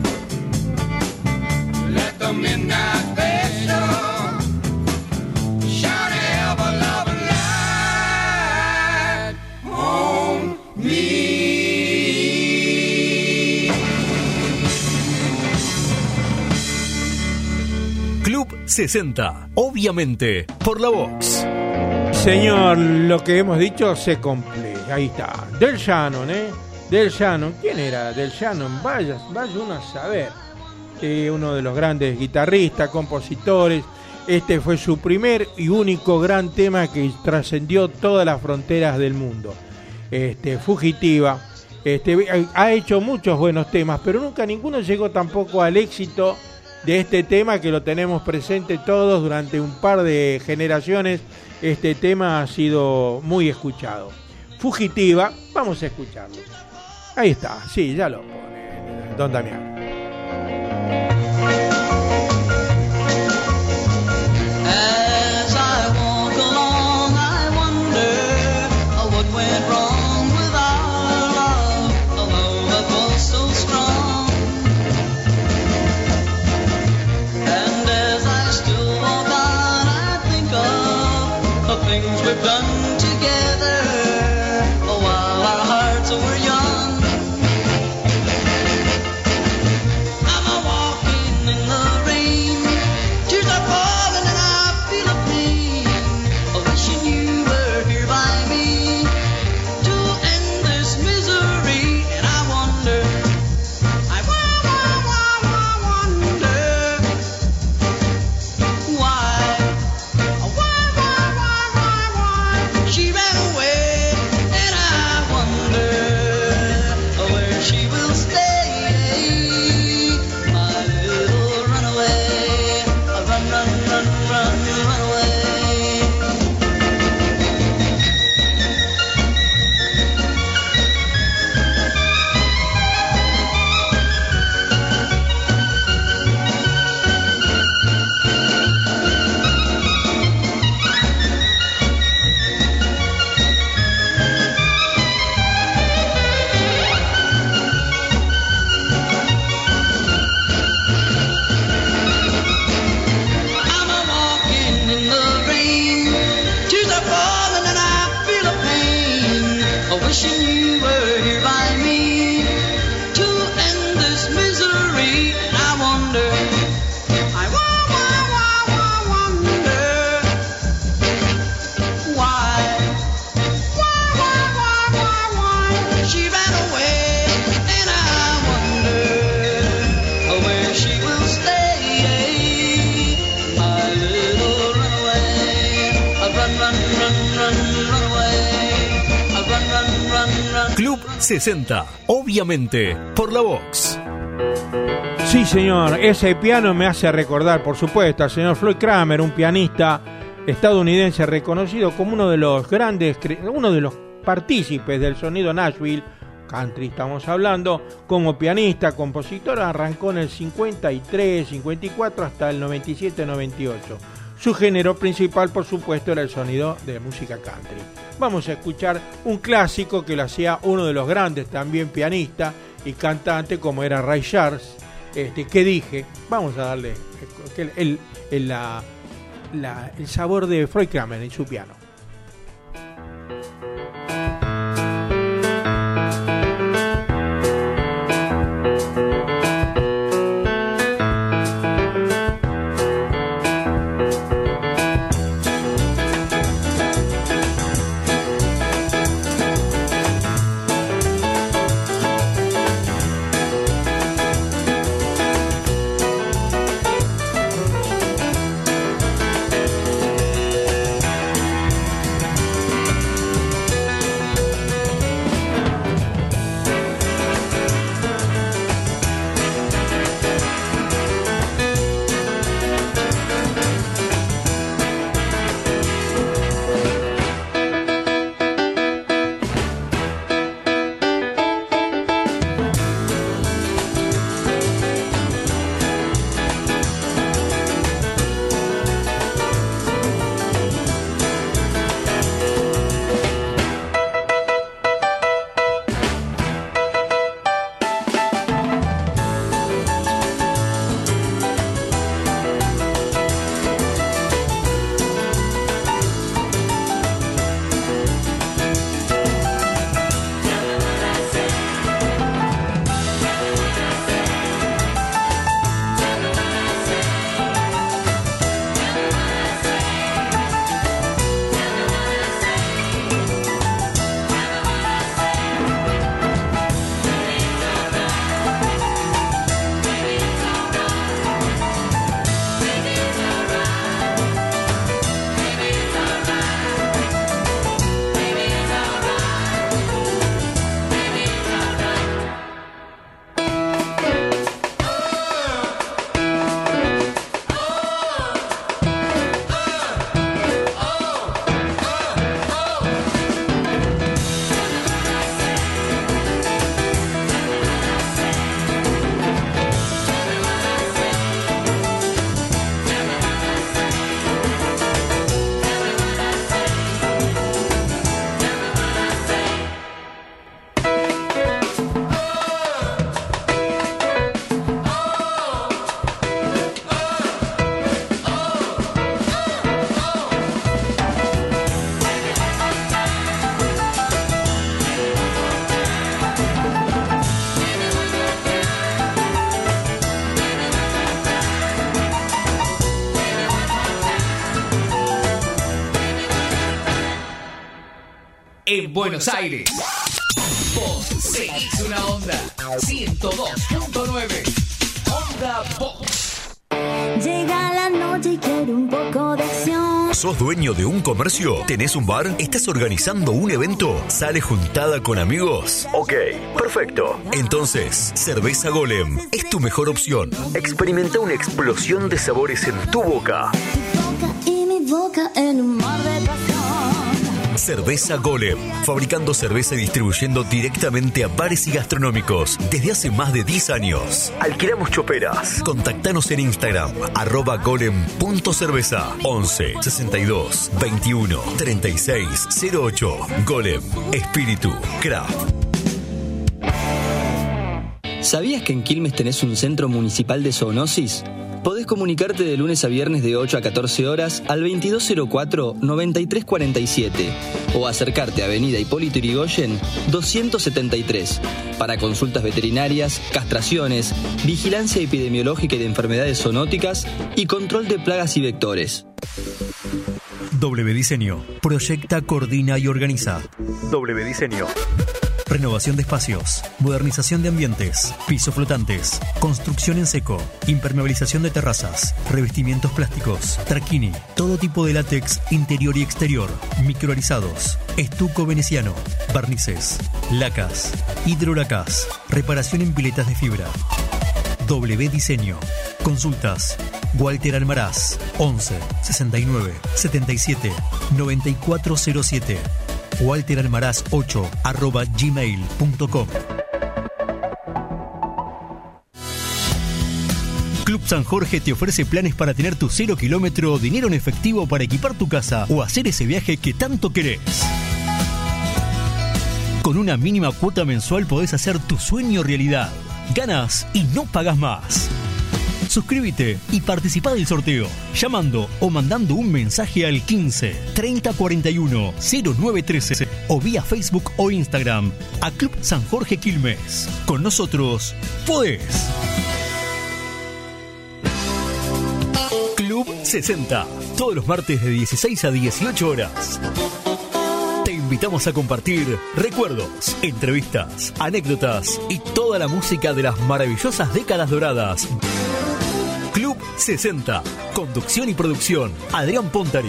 G: Let the midnight special shine a ever-loving light on me.
A: Club sesenta, obviamente, por la Vox.
B: Señor, lo que hemos dicho se cumple. Ahí está. Del Shannon, ¿eh? Del Shannon. ¿Quién era Del Shannon? Vaya, vaya uno a saber. Eh, uno de los grandes guitarristas, compositores. Este fue su primer y único gran tema que trascendió todas las fronteras del mundo. Este, Fugitiva. Este, ha hecho muchos buenos temas, pero nunca ninguno llegó tampoco al éxito de este tema, que lo tenemos presente todos durante un par de generaciones. Este tema ha sido muy escuchado. Fugitiva, vamos a escucharlo. Ahí está, sí, ya lo pone Don Damián.
H: As I walk along, I wonder what went wrong with our love, a love that was so strong. And as I still walk on, I think of the things we've done together while our hearts were young. I'm a walking in the rain,
A: sesenta. Obviamente, por la Vox.
B: Sí, señor, ese piano me hace recordar, por supuesto, al señor Floyd Kramer, un pianista estadounidense reconocido como uno de los grandes, uno de los partícipes del sonido Nashville, country estamos hablando, como pianista, compositor, arrancó en el cincuenta y tres, cincuenta y cuatro hasta el noventa y siete, noventa y ocho. Su género principal, por supuesto, era el sonido de música country. Vamos a escuchar un clásico que lo hacía uno de los grandes también pianista y cantante como era Ray Charles. Este, ¿Qué dije? Vamos a darle el, el, el, la, la, el sabor de Floyd Kramer en su piano.
I: En Buenos Aires, vos seguís una onda ciento dos punto nueve. Onda Vox.
F: Llega la noche y quiero un poco de acción.
A: ¿Sos dueño de un comercio? ¿Tenés un bar? ¿Estás organizando un evento? ¿Sale juntada con amigos? Ok, perfecto. Entonces, Cerveza Golem es tu mejor opción. Experimenta una explosión de sabores en tu boca.
F: Mi boca y mi boca en un mar de pasión.
A: Cerveza Golem, fabricando cerveza y distribuyendo directamente a bares y gastronómicos desde hace más de diez años. Alquilamos choperas. Contactanos en Instagram, arroba golem punto cerveza, once, sesenta y dos, veintiuno, treinta y seis, cero ocho. Golem, espíritu, craft.
J: ¿Sabías que en Quilmes tenés un centro municipal de zoonosis? Podés comunicarte de lunes a viernes de ocho a catorce horas al veintidós cero cuatro, noventa y tres cuarenta y siete o acercarte a Avenida Hipólito Yrigoyen doscientos setenta y tres para consultas veterinarias, castraciones, vigilancia epidemiológica y de enfermedades zoonóticas y control de plagas y vectores.
A: W Diseño. Proyecta, coordina y organiza. W Diseño. renovación de espacios, modernización de ambientes, pisos flotantes, construcción en seco, impermeabilización de terrazas, revestimientos plásticos, traquini, todo tipo de látex interior y exterior, microarizados, estuco veneciano, barnices, lacas, hidrolacas, reparación en piletas de fibra. W Diseño. Consultas. Walter Almaraz, once sesenta y nueve setenta y siete noventa y cuatro cero siete. walter almaraz ocho arroba gmail punto com. Club San Jorge te ofrece planes para tener tu cero kilómetro, dinero en efectivo para equipar tu casa o hacer ese viaje que tanto querés. Con una mínima cuota mensual podés hacer tu sueño realidad. Ganas y no pagas más. Suscríbete y participá del sorteo llamando o mandando un mensaje al quince treinta cuarenta y uno cero nueve trece o vía Facebook o Instagram a Club San Jorge Quilmes. Con nosotros podés. Club sesenta, todos los martes de dieciséis a dieciocho horas. Te invitamos a compartir recuerdos, entrevistas, anécdotas y toda la música de las maravillosas décadas doradas. Club sesenta. Conducción y producción, Adrián Pontari.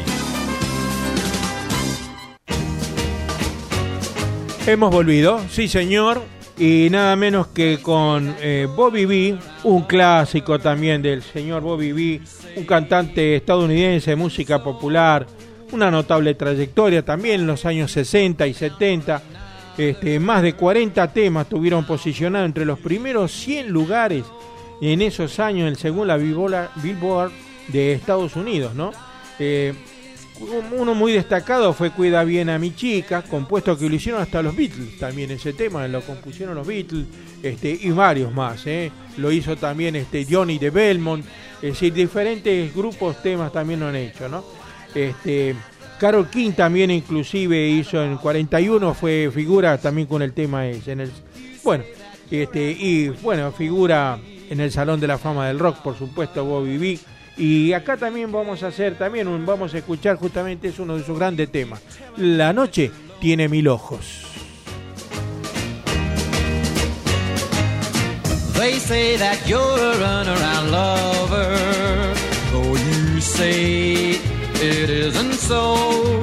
B: Hemos volvido, sí señor, y nada menos que con eh, Bobby B, un clásico también del señor Bobby B, un cantante estadounidense de música popular, una notable trayectoria también en los años sesenta y setenta. Este, más de cuarenta temas tuvieron posicionado entre los primeros cien lugares en esos años, según la Billboard de Estados Unidos, ¿no? Eh, uno muy destacado fue Cuida Bien a Mi Chica, compuesto que lo hicieron hasta los Beatles, también ese tema lo compusieron los Beatles, este, y varios más, ¿eh? Lo hizo también este, Johnny de Belmont, es decir, diferentes grupos, temas también lo han hecho, ¿no? Este, Carole King también inclusive hizo en cuarenta y uno, fue figura también con el tema ese, en el, bueno, este, y bueno, figura en el Salón de la Fama del Rock, por supuesto, Bobby B. Y acá también vamos a hacer, también un, vamos a escuchar justamente, es uno de sus grandes temas. La noche tiene mil ojos.
K: They say that you're a runaround lover, though you say it isn't so.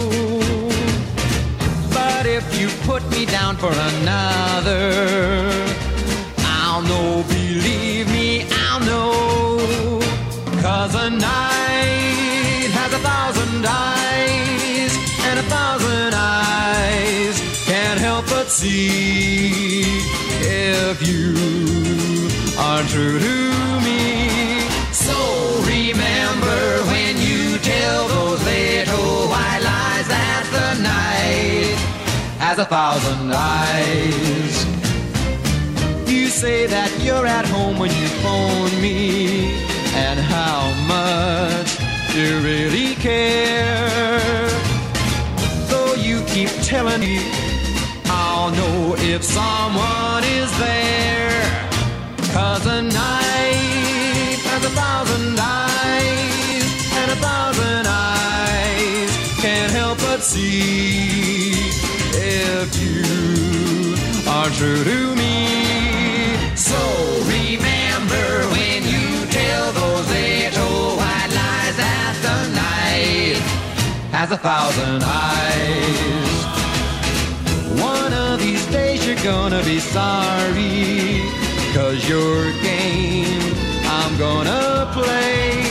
K: But if you put me down for another, I'll know, believe me, I'll know. Cause a night has a thousand eyes, and a thousand eyes can't help but see if you are true to me. So remember when you tell those little white lies that the night has a thousand eyes. You say that you're at home when you phone me, and how much you really care. Though you keep telling me, I'll know if someone is there. Cause a night has a thousand eyes, and a thousand eyes can't help but see if you are true to me. So remember when you tell those little white lies that the night has a thousand eyes. One of these days you're gonna be sorry, cause your game I'm gonna play,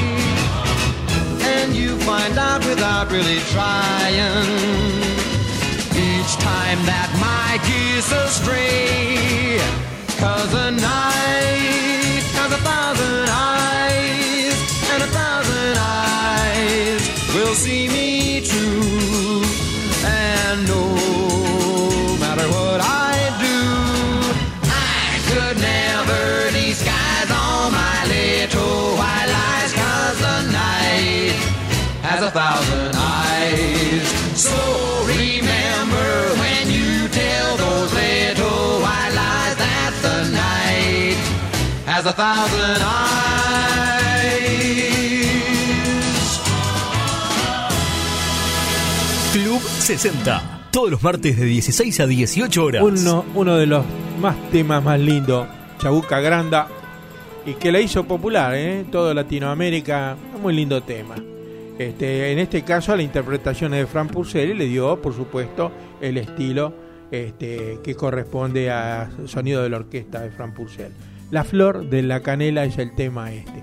K: and you find out without really trying, each time that my geese astray. Cause a night has a thousand eyes, and a thousand eyes will see me true. And no matter what I do, I could never disguise all my little white lies. Cause the night has a thousand eyes. So remember when you tell those little white lies that the night has a thousand eyes.
A: Club sesenta. Todos los martes de dieciséis a dieciocho horas.
B: Uno, uno de los más temas más lindos, Chabuca Granda, y que la hizo popular, ¿eh? Toda Latinoamérica, un muy lindo tema. Este, en este caso, a la interpretación de Fran Purcell le dio, por supuesto, el estilo este, que corresponde al sonido de la orquesta de Fran Purcell. La flor de la canela es el tema este.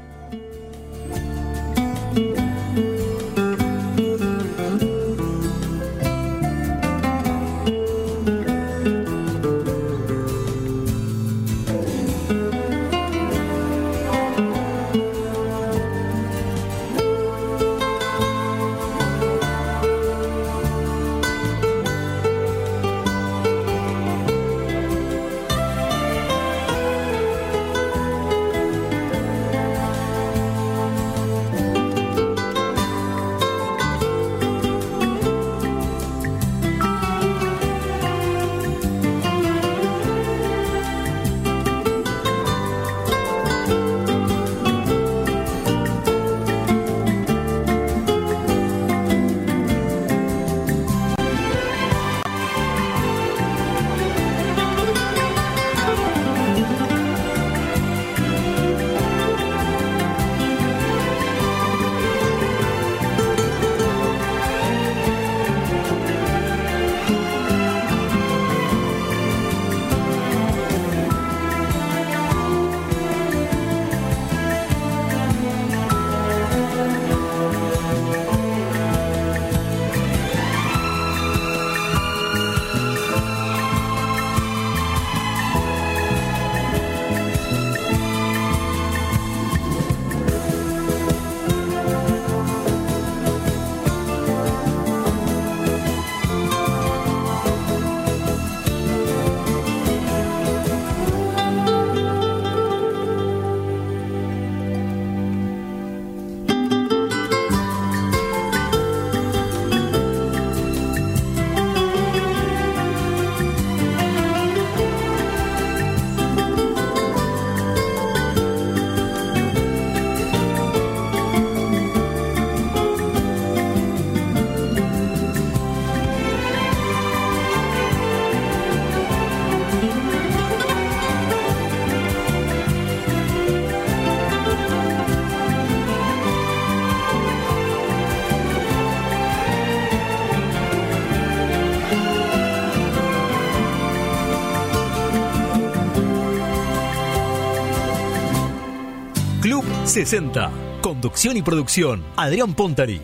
A: sesenta. Conducción y producción, Adrián Pontari.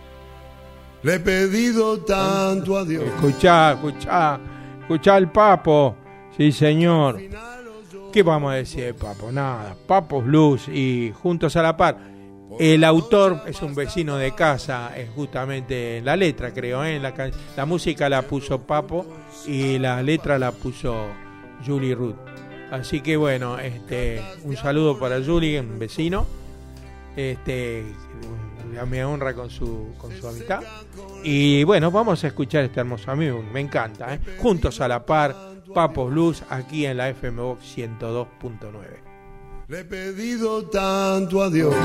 L: Le he pedido tanto a Dios.
B: Escuchá, escuchá, escuchá al Papo. Sí, señor. ¿Qué vamos a decir de Papo? Nada. Papo Blues y Juntos a la Par. El autor es un vecino de casa, es justamente la letra, creo, ¿eh? la, la música la puso Papo y la letra la puso Julie Ruth. Así que bueno, este, un saludo para Julie, un vecino. Este, me honra con su, con su amistad. Y bueno, vamos a escuchar este hermoso amigo, me encanta, ¿eh? Juntos a la Par, Papo Blues, aquí en la F M Box ciento dos punto nueve.
L: Le he pedido tanto a Dios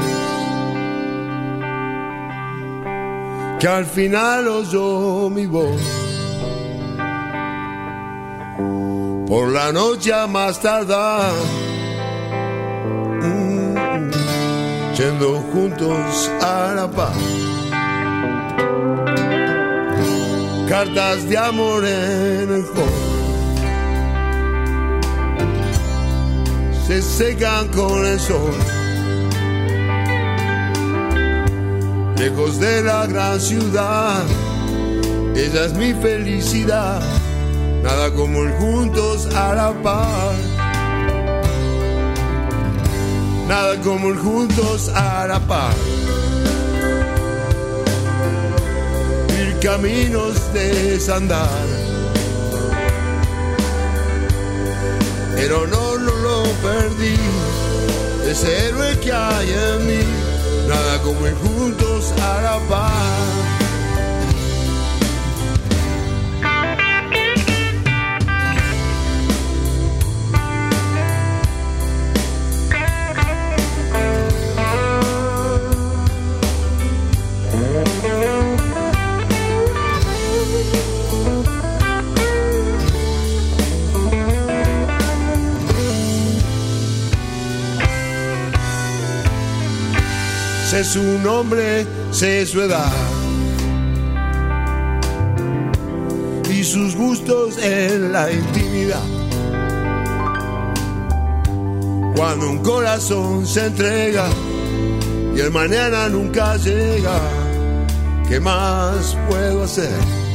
L: que al final oyó mi voz. Por la noche a más tardar, mm, yendo juntos a la paz. Cartas de amor en el hall se secan con el sol. Lejos de la gran ciudad, ella es mi felicidad. Nada como el juntos a la par. Nada como el juntos a la par. Ir caminos de desandar. Pero no, no lo perdí. Ese héroe que hay en mí. Nada como el juntos a la par. Sé su nombre, sé su edad y sus gustos en la intimidad. Cuando un corazón se entrega y el mañana nunca llega, ¿qué más puedo hacer?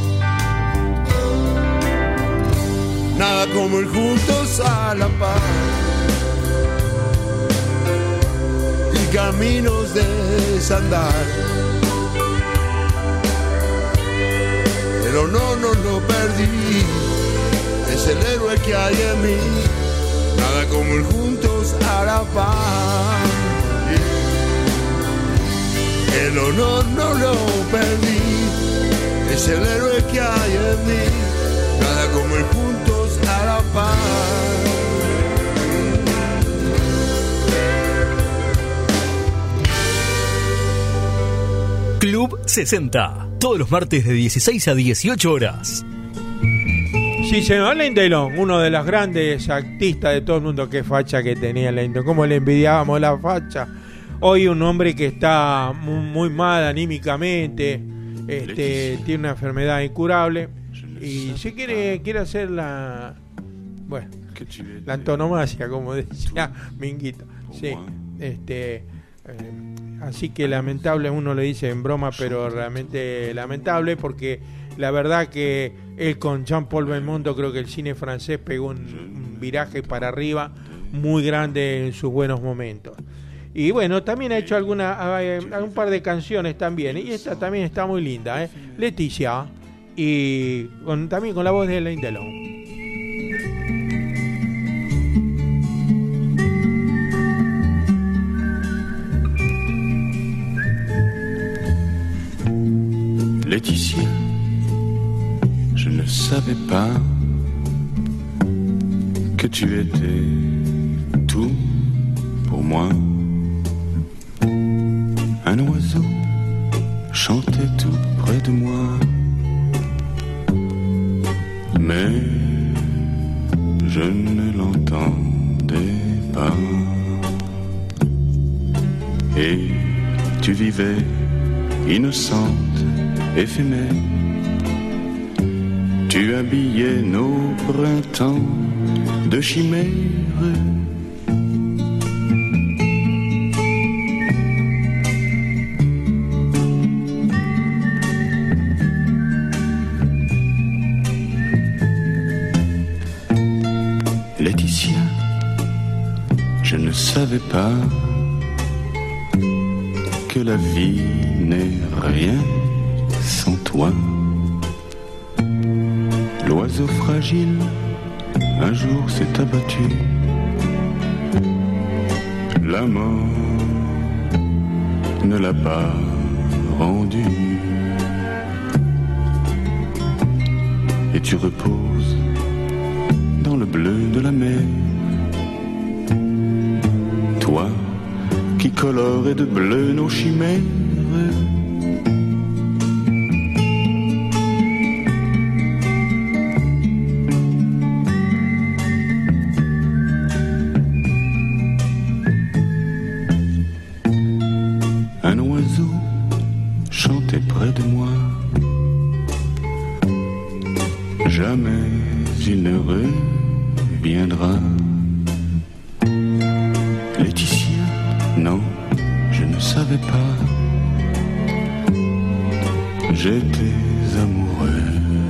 L: Nada como ir juntos a la paz y caminos de desandar. Pero no, no lo perdí, es el héroe que hay en mí. Nada como ir juntos a la paz. El honor no lo perdí, es el héroe que hay en mí. Nada como ir juntos a la paz.
A: Club sesenta, todos los martes de dieciséis a dieciocho horas.
B: Sí, señor, Alain Delon, uno de los grandes artistas de todo el mundo. Qué facha que tenía Alain Delon, cómo le envidiábamos la facha. Hoy un hombre que está muy, muy mal anímicamente, este, tiene una enfermedad incurable y si quiere, quiere hacer la, bueno, la antonomasia, como decía Minguito. Sí, este, eh, así que lamentable, uno le dice en broma, pero realmente lamentable, porque la verdad que él con Jean-Paul Belmondo, creo que el cine francés pegó un, un viraje para arriba muy grande en sus buenos momentos. Y bueno, también ha hecho alguna, eh, un par de canciones también, y esta también está muy linda, ¿eh? Leticia, y con, también con la voz de Alain Delon.
M: Laetitia, je ne savais pas que tu étais tout pour moi. Un oiseau chantait tout près de moi, mais je ne l'entendais pas. Et tu vivais innocente, éphémère. Tu habillais nos printemps de chimères. Laetitia, je ne savais pas que la vie n'est rien sans toi. L'oiseau fragile un jour s'est abattu. La mort ne l'a pas rendu. Et tu reposes dans le bleu de la mer. Toi qui colorais de bleu nos chimères. Un oiseau chantait près de moi. Jamais il ne reviendra. Laetitia, non, je ne savais pas. J'étais amoureux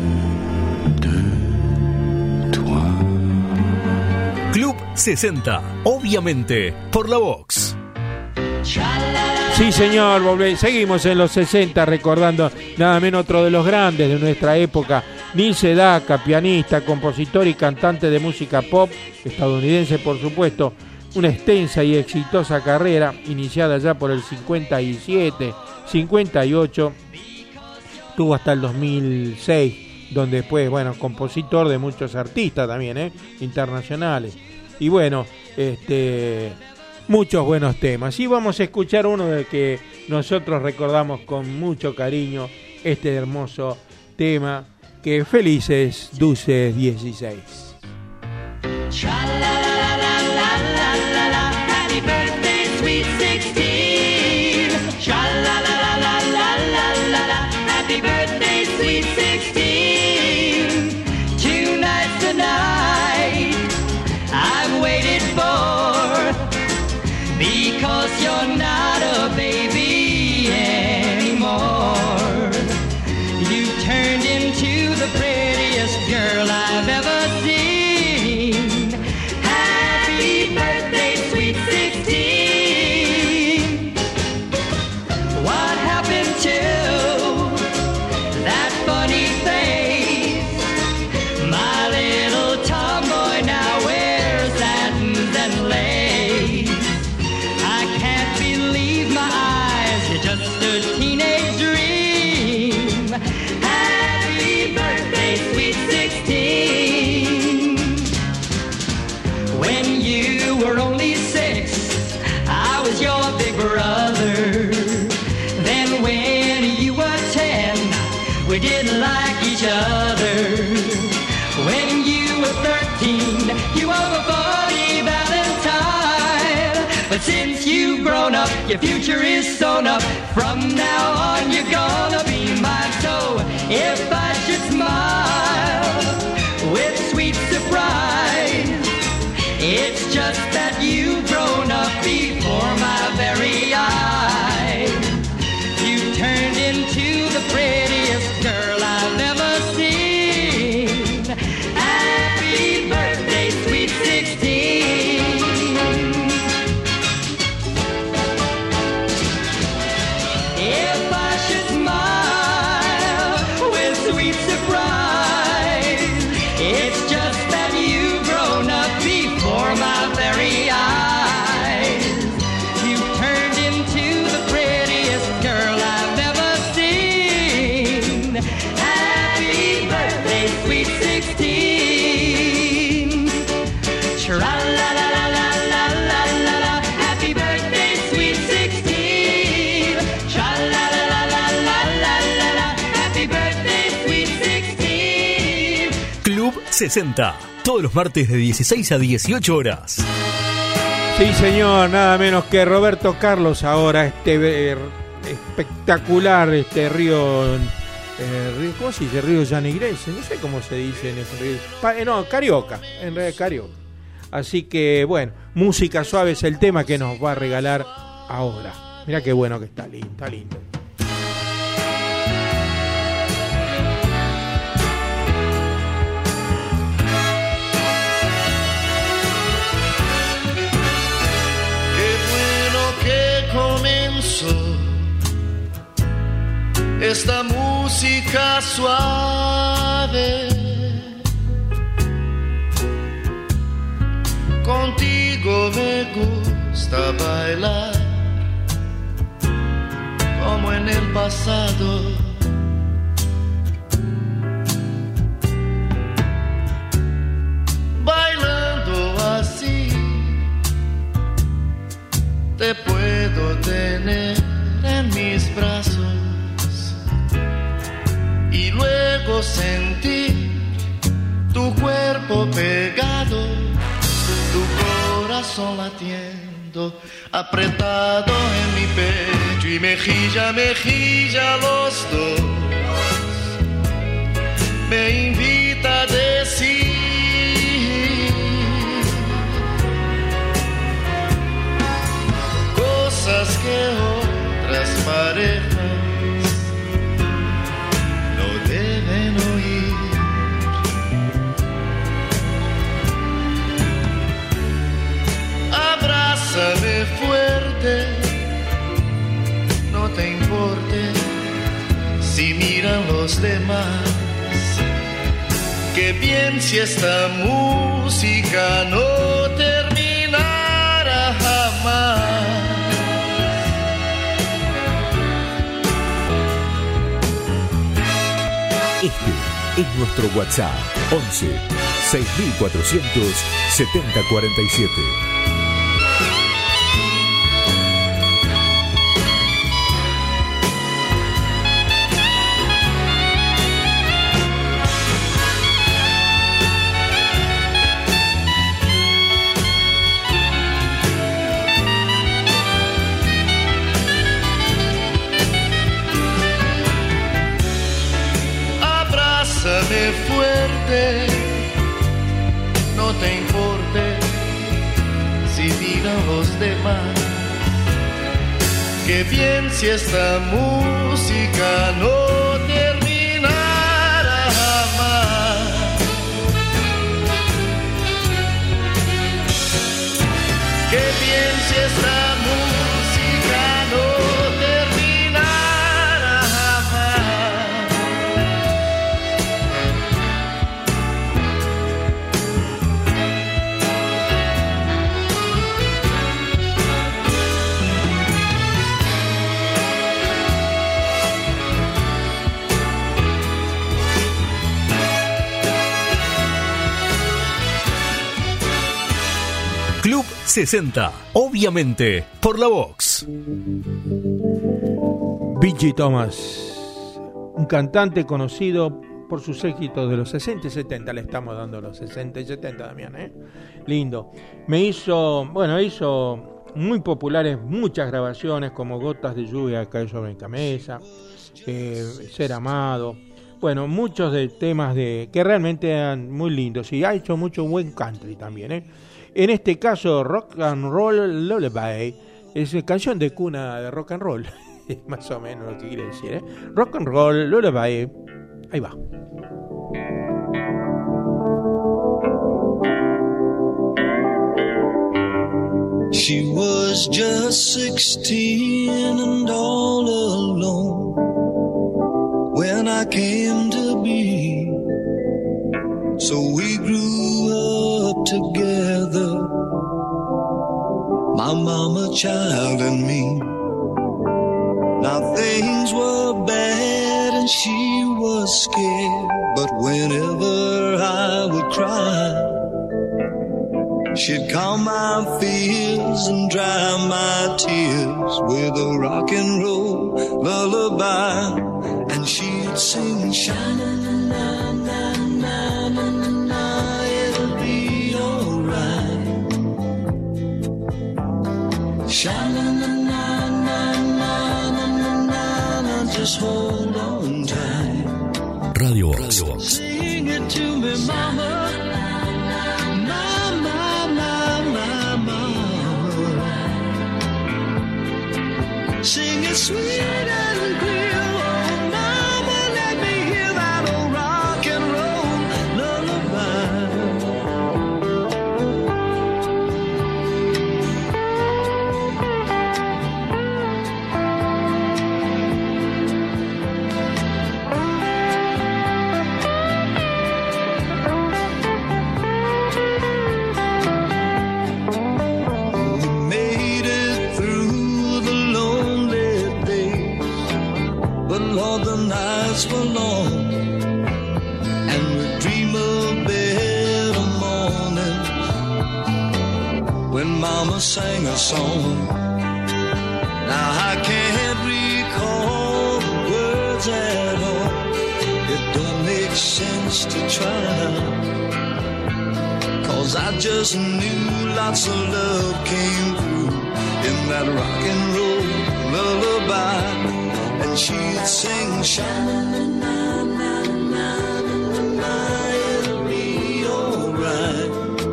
M: de toi.
A: Club sesenta, obviamente, por la Vox.
B: Sí, señor, volve- seguimos en los sesenta recordando nada menos otro de los grandes de nuestra época, Nils Sedaka, pianista, compositor y cantante de música pop, estadounidense por supuesto, una extensa y exitosa carrera, iniciada ya por el cincuenta y siete, cincuenta y ocho, tuvo hasta el dos mil seis, donde después, bueno, compositor de muchos artistas también, ¿eh? internacionales. Y bueno, este... muchos buenos temas. Y vamos a escuchar uno del que nosotros recordamos con mucho cariño, este hermoso tema, que Felices Dulces dieciséis.
C: Happy birthday, sweet sixteen.
N: Tra la la la la la la la la. Happy birthday, sweet sixteen. Tonight's the night I've waited for, because you're not a baby anymore. You turned into the prettiest girl I've ever seen. Happy birthday, sweet sixteen. What happened to that funny face? My little tomboy now wears satins and lace. I can't believe my eyes, you're just a teenage dream. Happy birthday, sweet sixteen. When you were only six, I was your big brother. Then when you were ten, we didn't like each other. When you were thirteen, you were a forty Valentine. But since you've grown up, your future is sewn up. From now on, you're gonna be mine. So if I should smile with sweet surprise, it's just that you've grown up before my very eyes. You turned into the prettiest girl I've ever seen. Happy birthday, sweet sixteen. If I should smile with sweet surprise, it's just that you've grown up before my very eyes. You turned into the prettiest girl I've ever seen. Happy birthday, sweet sixteen. Tra-la-la-la-la-la-la-la-la. Happy birthday, sweet sixteen. Tra-la-la-la-la-la-la-la. Happy birthday, sweet sixteen.
A: Club sesenta, todos los martes de dieciséis a dieciocho horas.
B: Sí, señor, nada menos que Roberto Carlos ahora, este eh, espectacular este río, eh, río, ¿cómo se dice? Río Llanegrese, no sé cómo se dice en ese río. Pa, eh, no, Carioca, en realidad Carioca. Así que, bueno, música suave es el tema que nos va a regalar ahora. Mirá qué bueno que está lindo, está lindo.
D: Qué bueno que comenzó esta música suave. Contigo me gusta bailar como en el pasado. Bailando así te puedo tener en mis brazos y luego sentir tu cuerpo pegado, tu corazón latiendo, apretado en mi pecho y mejilla a mejilla los dos. Me invita a decir cosas que otras parejas no deben oír. Abrázame fuerte, no te importe si miran los demás. Qué bien si esta música no terminara jamás.
A: Este es nuestro WhatsApp: once seis mil cuatrocientos setenta cuarenta y siete.
O: Sé fuerte, no te importe si dirán los demás. Qué bien si esta música no terminara jamás. Qué bien si esta música no terminara jamás.
A: Club sesenta, obviamente, por la Vox.
B: Vinci Thomas, un cantante conocido por sus éxitos de los sesenta y setenta. Le estamos dando los sesenta y setenta, Damián, ¿eh? Lindo. Me hizo, bueno, hizo muy populares muchas grabaciones como Gotas de lluvia cae sobre mi cabeza, eh, Ser amado. Bueno, muchos de temas de que realmente eran muy lindos. Y ha hecho mucho buen country también, ¿eh? En este caso, Rock and Roll Lullaby es canción de cuna de rock and roll. Es más o menos lo que quiere decir, ¿eh? Rock and Roll Lullaby. Ahí va.
P: She was just sixteen and all alone when I came to be. So we grew up together, my mama, child, and me. Now things were bad and she was scared, but whenever I would cry, she'd calm my fears and dry my tears with a rock and roll lullaby. And she'd sing, sha-na-na-na-na-na-na, it'll be alright. Sha-na-na-na-na-na-na-na, just hold on tight.
A: Radio Vox.
P: Sing it to me, mama. Sing it sweet and clear, oh mama, let me hear that old rock and roll lullaby. We made it through the lonely days, but Lord, the nights were long, and we dream of better mornings when Mama sang a song. Now I can't recall the words at all. It don't make sense to try, 'cause I just knew lots of love came through in that rock and roll lullaby. And she'd sing, sha-na-na-na-na-na-na, it'll be alright.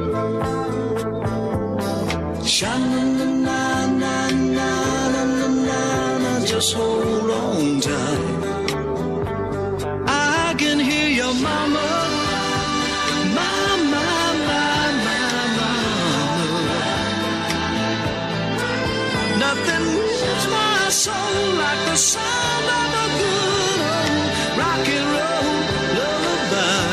P: Sha-na-na-na-na-na-na, just hold on tight. I can hear your mama, mama, mama, mama. Nothing moves my soul like the sound of a good old rock and roll lullaby.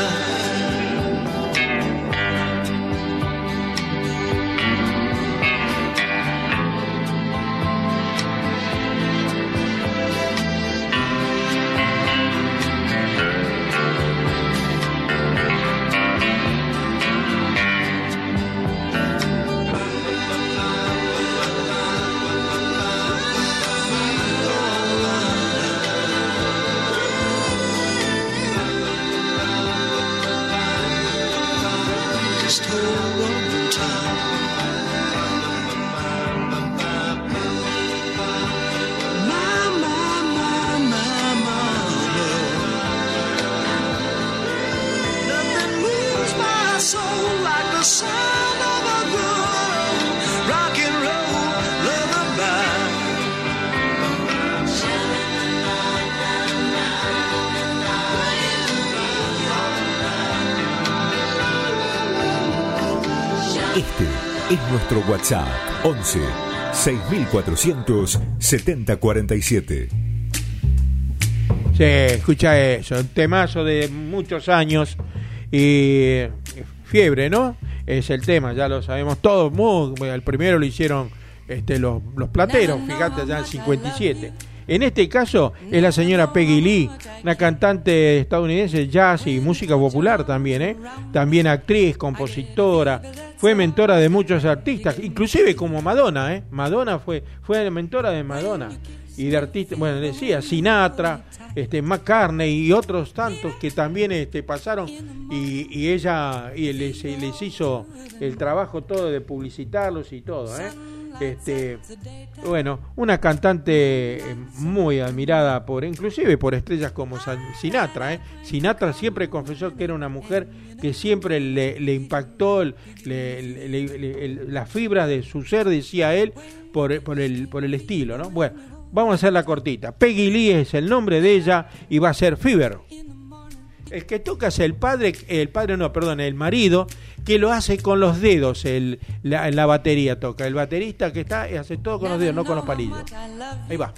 A: en nuestro WhatsApp once seis mil cuatrocientos setenta cuarenta y siete.
B: Sí, escucha eso, un temazo de muchos años y fiebre, ¿no? Es el tema, ya lo sabemos todos. Muy, el primero lo hicieron este, los, los Plateros, fíjate, ya en el cincuenta y siete. En este caso es la señora Peggy Lee, una cantante estadounidense de jazz y música popular también, ¿eh? También actriz, compositora, fue mentora de muchos artistas, inclusive como Madonna, ¿eh? Madonna fue, fue mentora de Madonna y de artistas, bueno, decía Sinatra, este, McCartney y otros tantos que también este, pasaron y, y ella y les, les hizo el trabajo todo de publicitarlos y todo, ¿eh? Este, bueno, una cantante muy admirada por, inclusive por estrellas como Sinatra, ¿eh? Sinatra siempre confesó que era una mujer que siempre le, le impactó el, le, le, le, el, las fibras de su ser, decía él, por, por, el, por el estilo, ¿no? Bueno, vamos a hacerla cortita. Peggy Lee es el nombre de ella y va a ser Fever. El que toca es el padre, el padre no, perdón, el marido, que lo hace con los dedos, el, la, la batería toca. El baterista que está hace todo con los dedos, no con los palillos. Ahí va.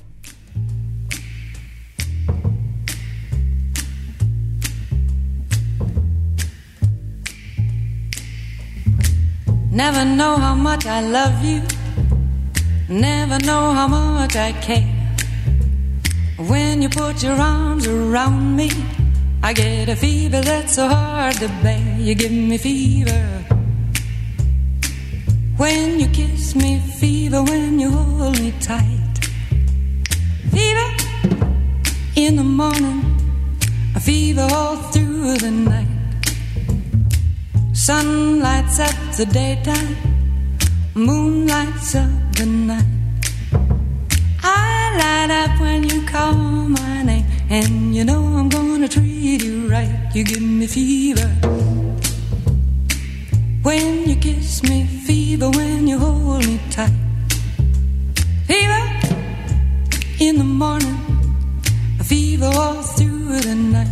F: Never know how much I love you. Never know how much I care. When you put your arms around me, I get a fever that's so hard to bear. You give me fever when you kiss me, fever when you hold me tight. Fever in the morning, a fever all through the night. Sun lights up the daytime, moon lights up the night. I light up when you call my name, and you know I'm gonna treat you right. You give me fever when you kiss me, fever when you hold me tight. Fever in the morning, a fever all through the night.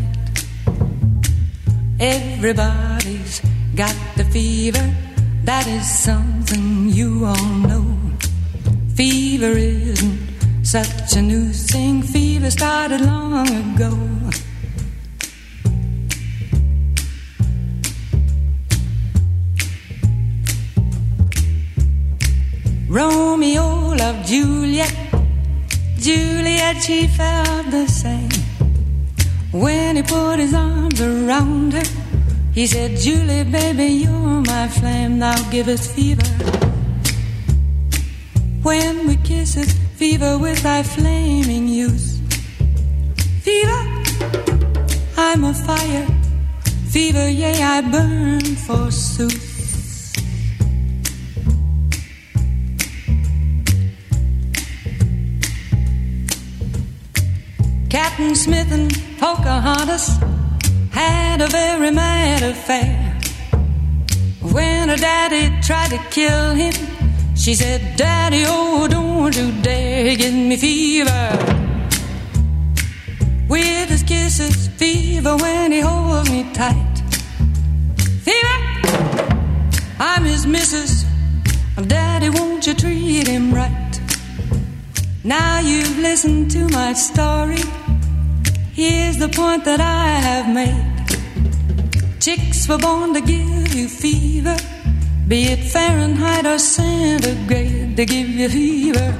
F: Everybody's got the fever, that is something you all know. Fever isn't such a new thing, fever started long ago. Romeo loved Juliet, Juliet she felt the same. When he put his arms around her, he said, Julie, baby, you're my flame, now give us fever. When we kiss it, fever with thy flaming youth. Fever, I'm a fire. Fever, yea, I burn forsooth. Captain Smith and Pocahontas had a very mad affair. When her daddy tried to kill him, she said, Daddy, oh, don't you dare give me fever. With his kisses, fever when he holds me tight. Fever, I'm his missus. Daddy, won't you treat him right? Now you've listened to my story. Here's the point that I have made. Chicks were born to give you fever, be it Fahrenheit or centigrade, they give you fever.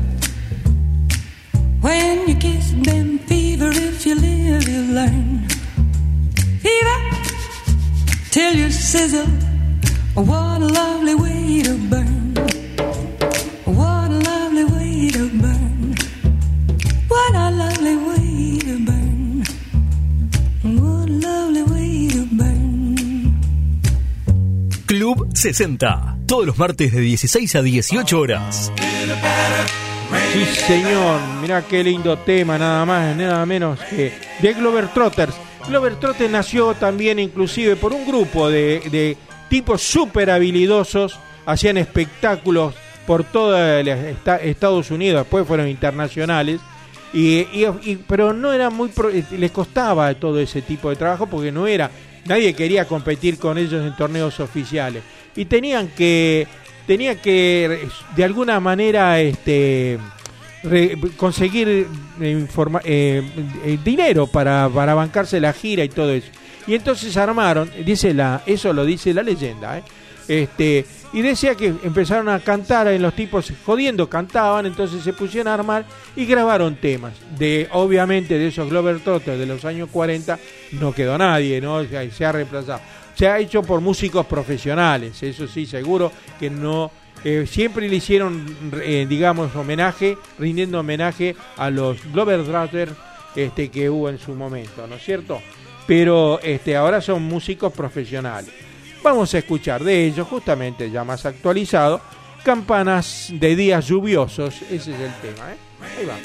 F: When you kiss them, fever, if you live, you learn. Fever, till you sizzle, what a lovely way to burn. What a lovely way to burn. What a lovely way to burn. What a lovely way to burn.
A: Club sesenta, todos los martes de dieciséis a dieciocho horas.
B: Sí, señor, mirá qué lindo tema, nada más, nada menos que de Globetrotters. Globetrotters nació también inclusive por un grupo de, de tipos súper habilidosos, hacían espectáculos por todo el esta, Estados Unidos, después fueron internacionales, y, y, y, pero no era muy, pro, les costaba todo ese tipo de trabajo porque no era, nadie quería competir con ellos en torneos oficiales, y tenían que tenía que de alguna manera este re, conseguir informa, eh, eh, dinero para, para bancarse la gira y todo eso. Y entonces armaron, dice la, eso lo dice la leyenda, ¿eh? Este, y decía que empezaron a cantar en los tipos jodiendo, cantaban, entonces se pusieron a armar y grabaron temas. De obviamente de esos Globetrotters de los años cuarenta no quedó nadie, ¿no? O sea, se ha reemplazado. Se ha hecho por músicos profesionales, eso sí, seguro que no. Eh, siempre le hicieron, eh, digamos, homenaje, rindiendo homenaje a los Globetrotters este, que hubo en su momento, ¿no es cierto? Pero este, ahora son músicos profesionales. Vamos a escuchar de ellos, justamente ya más actualizado, Campanas de días lluviosos. Ese es el tema, ¿eh? Ahí va.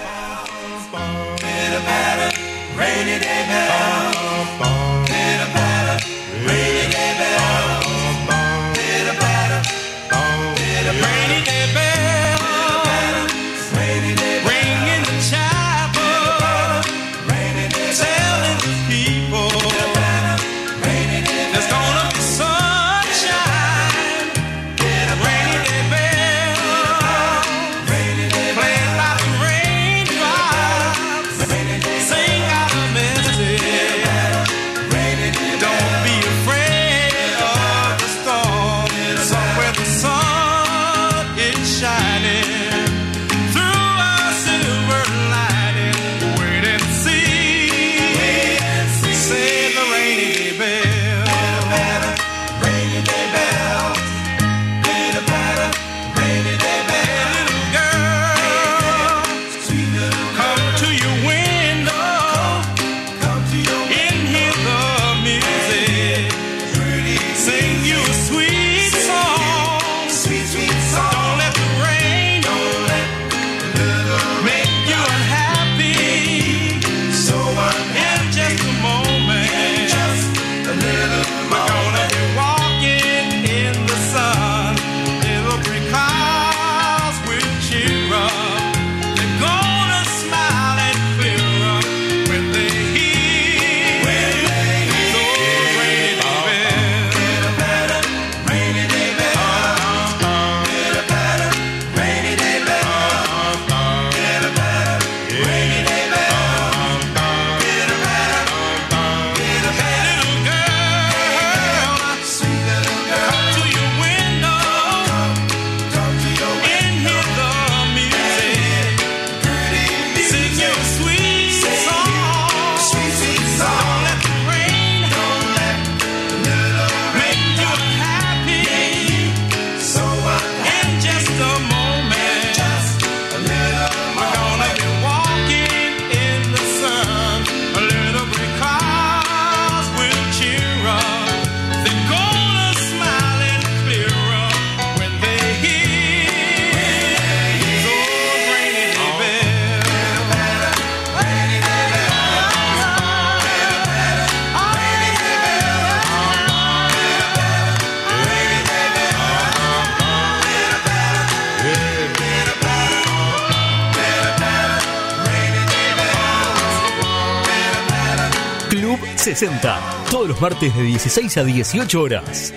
A: sesenta, todos los martes de dieciséis a dieciocho horas.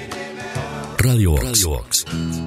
A: Radio Box. Radio Box.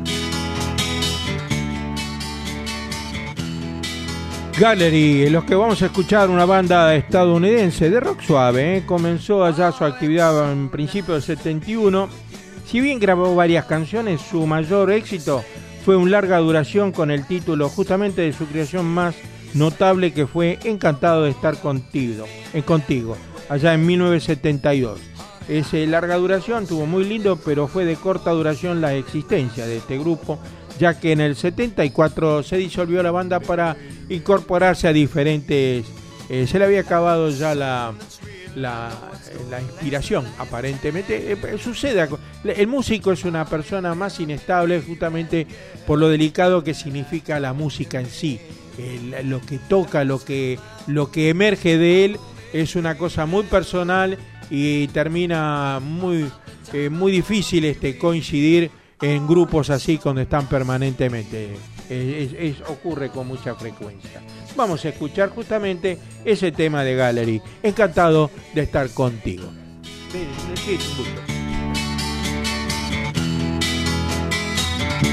B: Gallery, en los que vamos a escuchar una banda estadounidense de rock suave, ¿eh? Comenzó allá su actividad en principio del setenta y uno. Si bien grabó varias canciones, su mayor éxito fue un larga duración con el título justamente de su creación más notable, que fue Encantado de estar contigo, eh, contigo allá en mil novecientos setenta y dos. Ese larga duración tuvo muy lindo, pero fue de corta duración la existencia de este grupo, ya que en el setenta y cuatro se disolvió la banda para incorporarse a diferentes... Eh, se le había acabado ya la, la, la inspiración, aparentemente. Eh, sucede, el músico es una persona más inestable justamente por lo delicado que significa la música en sí. El, lo que toca, lo que, lo que emerge de él es una cosa muy personal y termina muy, eh, muy difícil este, coincidir en grupos así cuando están permanentemente. Es, es, es, ocurre con mucha frecuencia. Vamos a escuchar justamente ese tema de Gallery, Encantado de estar contigo. Sí, sí,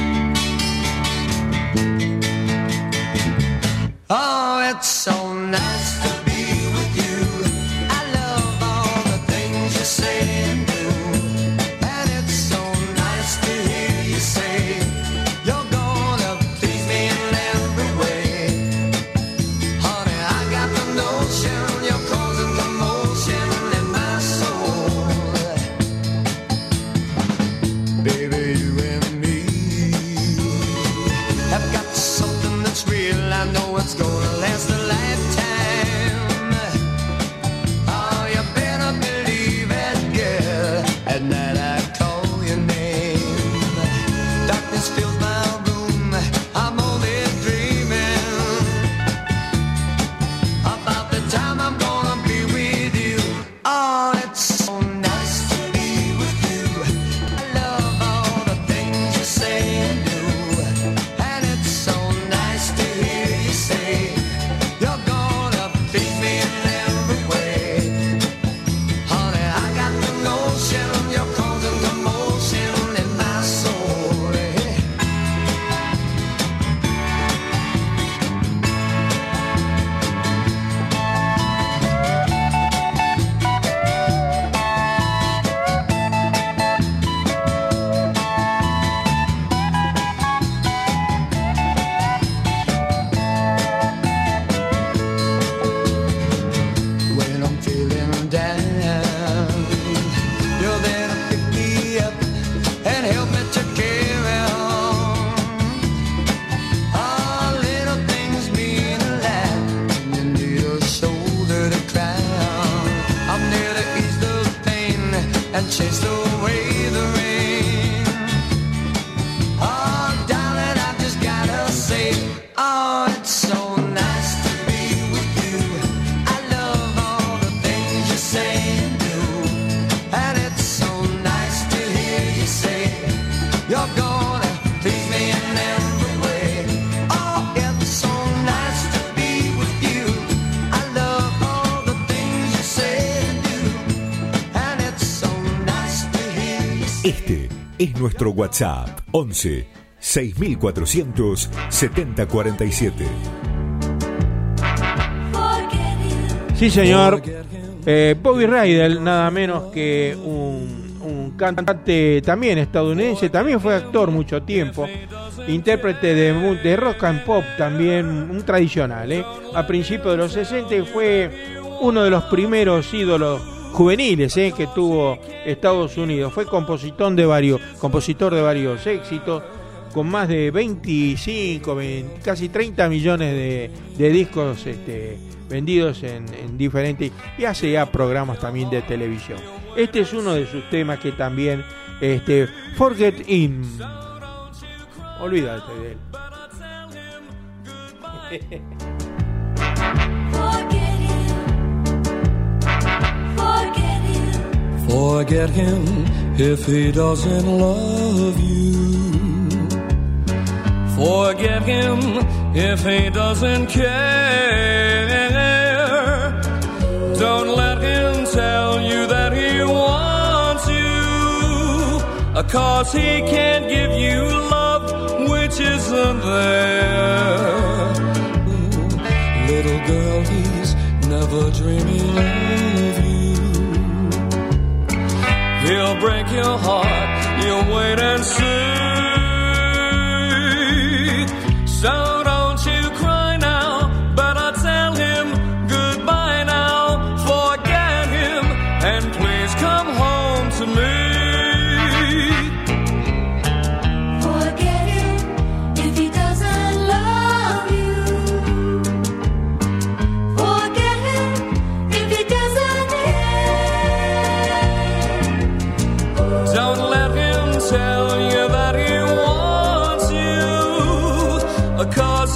C: it's so nice to be with you. I love all the things you say and do. And it's so nice to hear you say you're gonna please me in every way. Honey, I got the notion you're causing commotion in my soul. Baby, you and me have got something that's real. I know it's gonna last a lifetime. Oh, you better believe it, girl. At night I call your name. Darkness fills my room. I'm only dreaming about the time I'm gonna be with you. Oh, it's so nice to be with you. I love all the things you say and do. And it's so nice to hear you say you're gonna please me in every way. Honey, I got the notion you're causing commotion in my soul. When I'm feeling down, you're there to pick me up and help me to carry on. All little things mean a lot. You need a shoulder to cry on. I'm there to ease the pain and chase away the rain. Oh, darling, I just gotta say, oh, it's so nice to be with you. I love all the things you say and do. And it's so nice to hear you say you're gonna please me in every way. Oh, it's so nice to be with you. I love all the things you say and do. And it's so nice to hear you say.
A: Este es nuestro WhatsApp once seis cuatrocientos setenta cuarenta y siete.
B: Sí, señor. Eh, Bobby Rydell, nada menos que un, un cantante también estadounidense, también fue actor mucho tiempo, intérprete de, mu- de rock and pop también, un tradicional. ¿eh? A principios de los sesenta fue uno de los primeros ídolos juveniles ¿eh? que tuvo Estados Unidos. Fue compositor de varios, compositor de varios éxitos, con más de veinticinco, veinte, casi treinta millones de, de discos este, vendidos en, en diferentes, y hace ya programas también de televisión. Este es uno de sus temas que también, este, Forget Him. Olvídate de él.
Q: Forget him if he doesn't love you. Forget him if he doesn't care. Don't let him tell you that he wants you, 'cause he can't give you love which isn't there. Little girl, he's never dreaming of you. He'll break your heart, you'll wait and see. So don't you cry now, better tell him goodbye now. Forget him and please come home to me.
R: Forget him if he doesn't love you. Forget him if he doesn't care.
Q: Don't let him tell you that he wants you, 'cause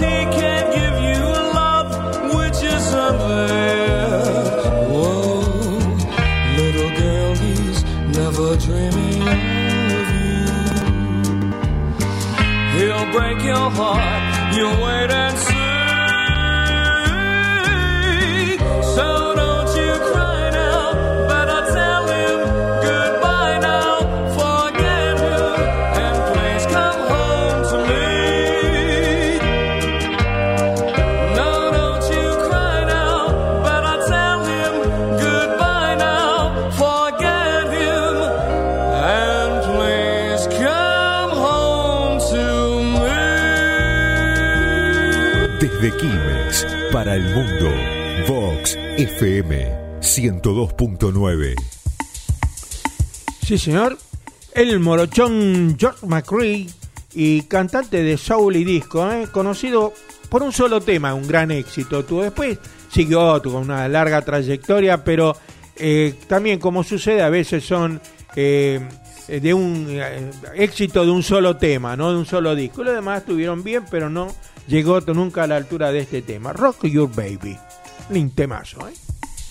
A: Desde Quilmes, para el mundo, Vox F M ciento dos punto nueve.
B: Sí, señor. El morochón George McCrae y cantante de soul y disco, ¿eh? Conocido por un solo tema, un gran éxito. Tuvo después, siguió con una larga trayectoria, pero eh, también, como sucede, a veces son eh, de un eh, éxito de un solo tema, no de un solo disco. Los demás estuvieron bien, pero no llegó nunca a la altura de este tema. Rock Your Baby, un temazo, ¿eh?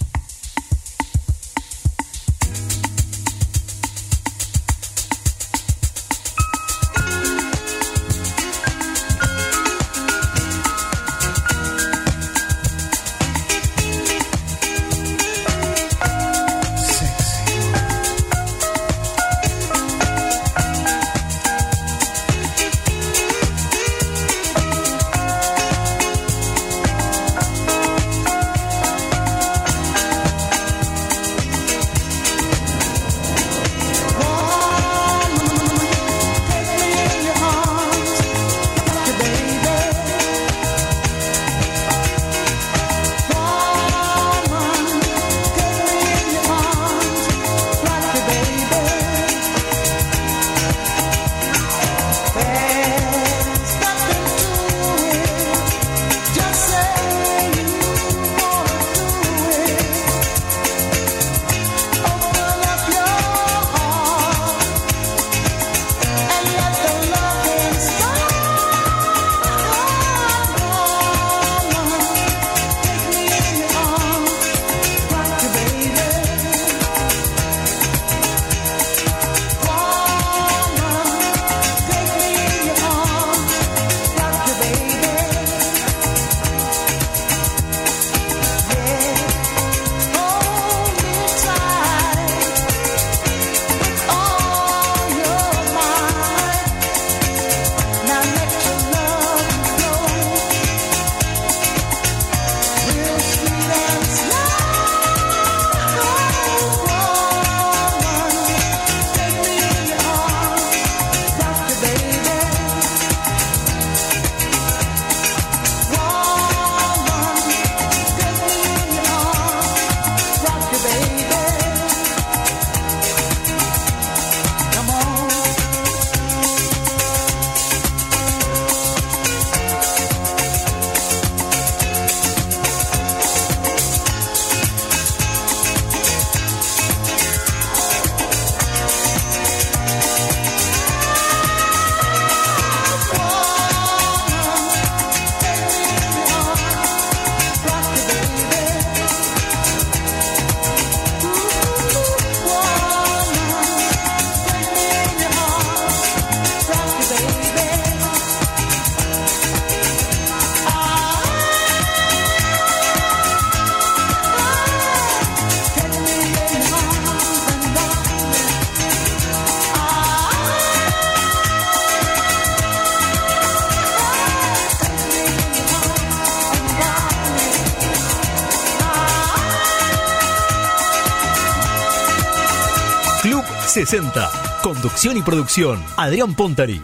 A: sesenta. Conducción y producción, Adrián Pontari.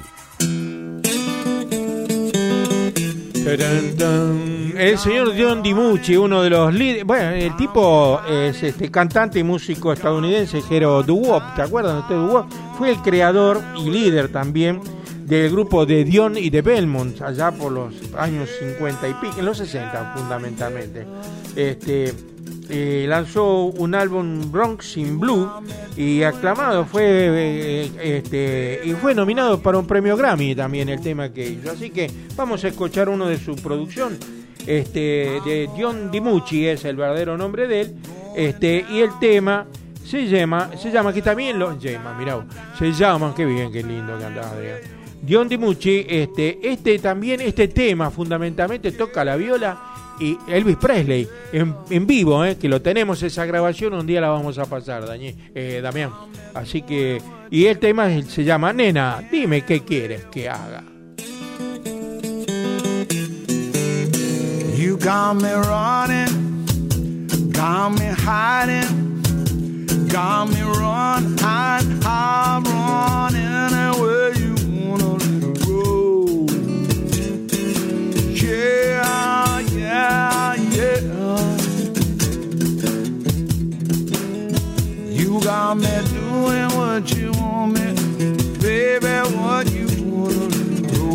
B: El señor John DiMucci, uno de los líderes. Bueno, el tipo es este cantante y músico estadounidense, Jero Doo-Wop, ¿te acuerdan de usted Doo-Wop? Fue el creador y líder también del grupo de Dion y de Belmont, allá por los años cincuenta y pico, en los sesenta fundamentalmente. Este eh, lanzó un álbum Bronx in Blue y aclamado fue eh, este y fue nominado para un premio Grammy también el tema que hizo. Así que vamos a escuchar uno de su producción, este de John DiMucci es el verdadero nombre de él, este y el tema se llama se llama que también lo llama, mirá, se llama, qué bien, qué lindo cantaba Adrián. John DiMucci, este este también este tema fundamentalmente toca la viola y Elvis Presley en, en vivo, eh, que lo tenemos esa grabación, un día la vamos a pasar, Dañé, eh, Damián. Así que, y el tema se llama Nena, dime qué quieres que haga.
S: You got me running, got me hiding, got me running, I'm running away you wanna let go. Yeah. got me doing what you want me, baby, what you wanna do.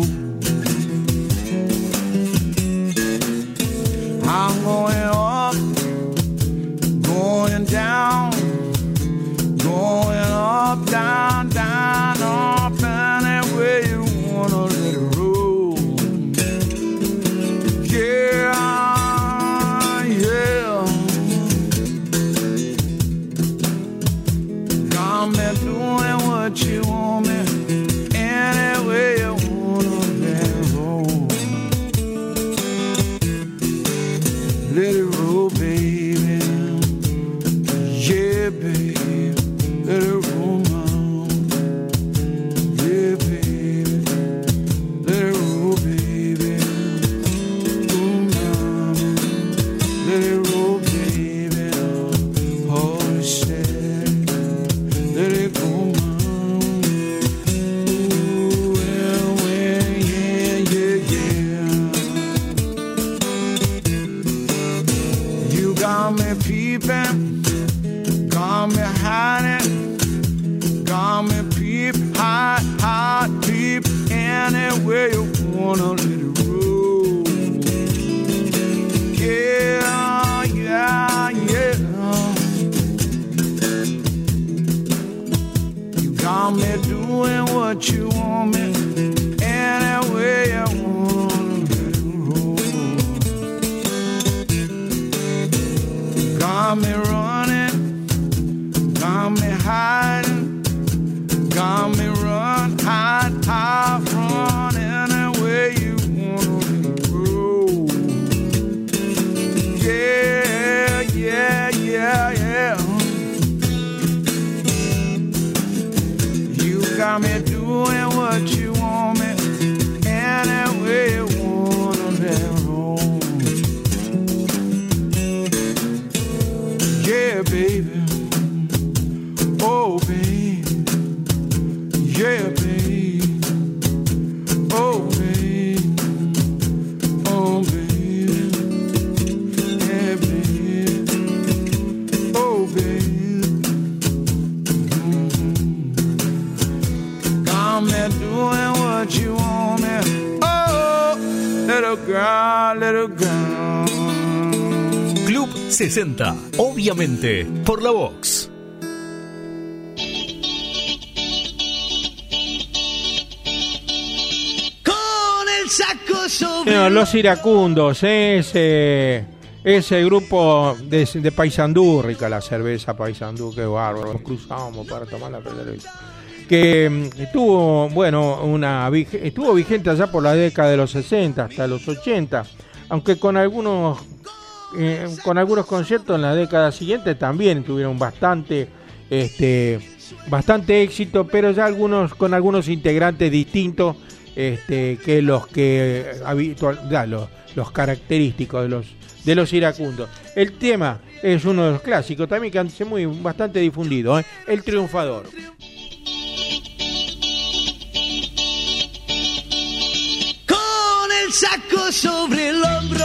S: I'm going up, going down, going up, down, down, up, anywhere you wanna let it roll. Yeah, yeah. Got me doing what you want me, anywhere you wanna let it roll. Let it roll, baby. Yeah, baby. Let it roll, mom. Yeah, baby. Let it roll, baby. Oh, mom. Let it roll, baby. Holy shit. Let it go, mom. Ooh, well, well, yeah, yeah, yeah. You got me peeping, got me hiding, got me peep, hide, hide, peep, anywhere you wanna let it roll. Yeah, yeah, yeah. You got me doing what you want me, anywhere you wanna let it roll. Got me running, got me hiding, got me run, hide, hide, run anywhere you wanna let it roll. Yeah, yeah, yeah, yeah. You got me doing what you want me, anywhere you wanna let it roll. Yeah, baby. Oh, baby. Yeah, baby. Oh, baby. Oh, baby. Yeah, baby. Oh, baby. Mm-hmm. Got me doing what you want me. Oh, little girl, little girl.
A: Club sesenta, obviamente, por la Vox.
O: Con el saco sobre
B: Bueno, los iracundos, ¿eh? ese, ese grupo de, de Paysandú, rica la cerveza Paysandú, qué bárbaro, nos cruzamos para tomar la pelota. Que mm, estuvo, bueno, una vig- estuvo vigente allá por la década de los sesenta hasta los ochenta, aunque con algunos eh, con algunos conciertos en la década siguiente también tuvieron bastante este bastante éxito, pero ya algunos con algunos integrantes distintos este que los que eh, habitual ya, los, los característicos de los de los iracundos. El tema es uno de los clásicos también que han sido muy bastante difundido, ¿eh? El Triunfador.
O: con el saco sobre el hombro.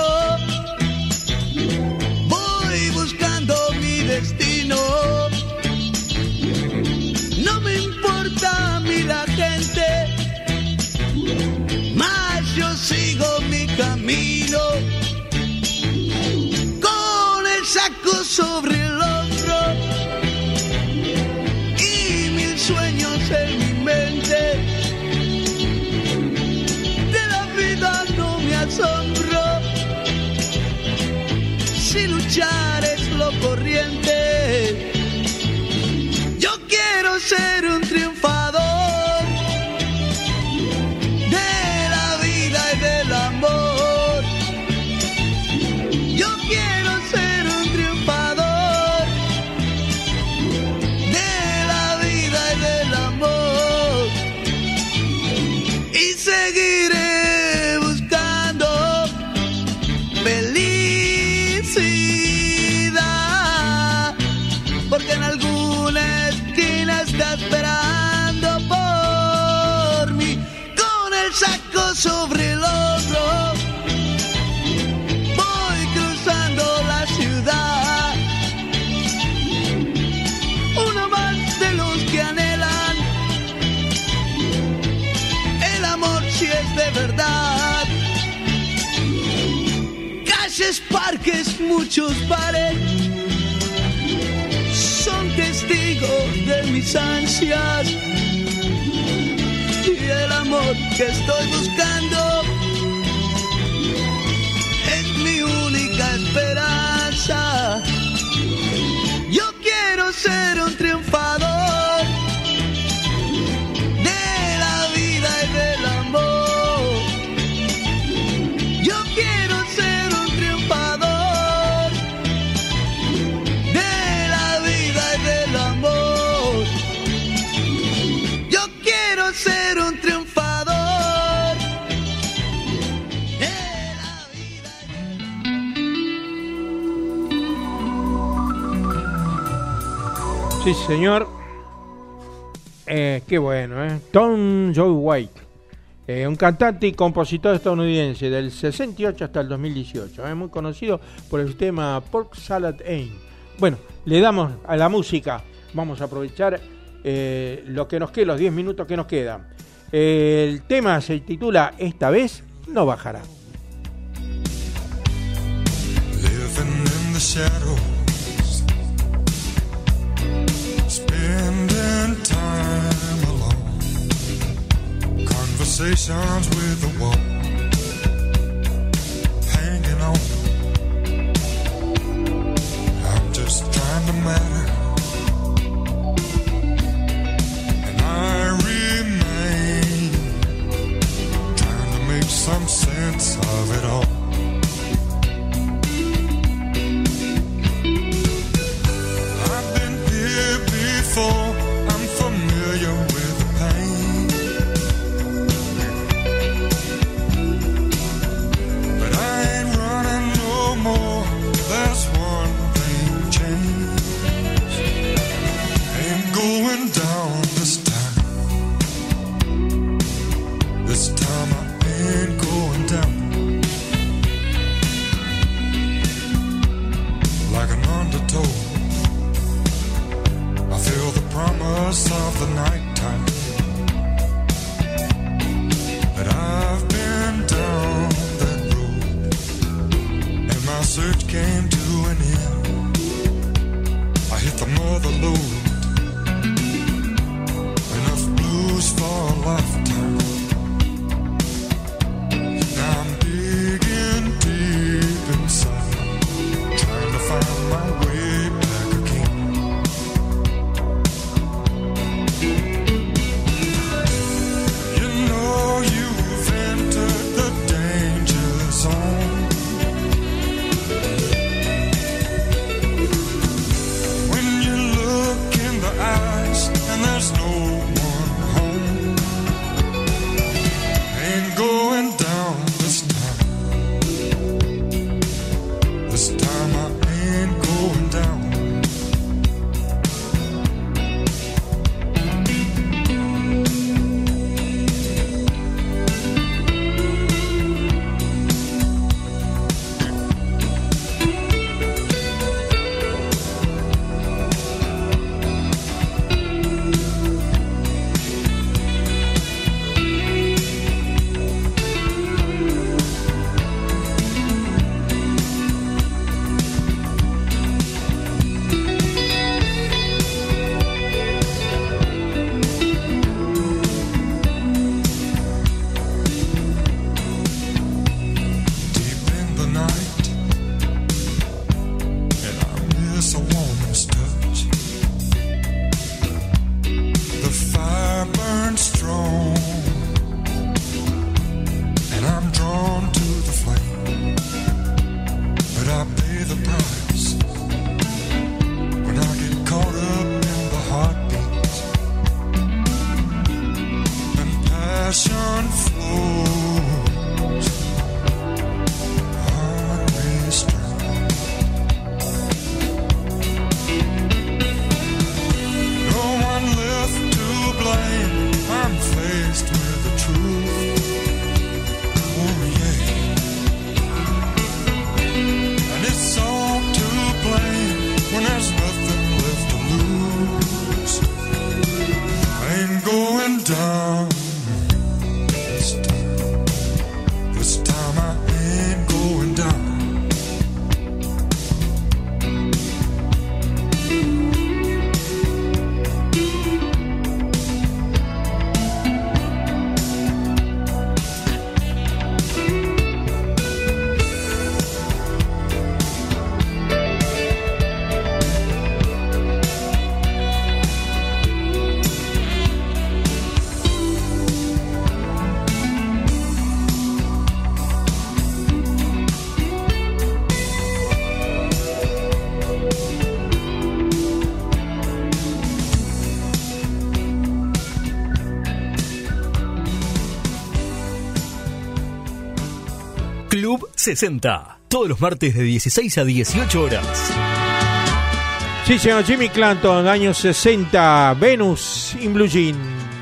O: Voy buscando mi destino. No me importa a mí la gente, mas yo sigo mi camino. Con el saco sobre el hombro y mil sueños en mi mente. De la vida no me asombro, si luchar es lo corriente. Yo quiero ser un triunfador de la vida y del amor. Yo quiero ser un triunfador de la vida y del amor. Y seguiré buscando felicidad. veces parques, muchos bares son testigos de mis ansias y el amor que estoy buscando es mi única esperanza. Yo quiero ser un triunfador de la vida y del amor. Yo quiero ser un triunfador de la vida y del amor. Yo quiero ser un triunfador de la vida y
B: Sí, señor. Eh, qué bueno, ¿eh? Tom Joy White, eh, un cantante y compositor estadounidense del sesenta y ocho hasta el dos mil dieciocho, ¿eh? Muy conocido por el tema Pork Salad Aim. Bueno, le damos a la música. Vamos a aprovechar eh, lo que nos queda, los diez minutos que nos quedan. Eh, el tema se titula Esta vez no bajará.
T: Living in the shadows, spending time alone, conversations with the wall, hanging on. I'm just trying to matter, and I remain trying to make some sense of it all. Before I'm familiar with the pain, but I ain't running no more. There's one thing changed. Ain't going down this time. This time I ain't going down. Like an undertow, I feel the promise of the nighttime, but I've been down that road, and my search came to an end. I hit the mother load, enough blues for a lifetime. Now I'm digging deep inside, trying to find my way back again.
A: sesenta. Todos los martes de dieciséis a dieciocho horas.
B: Sí, señor, Jimmy Clanton, años sesenta, Venus in Blue Jean.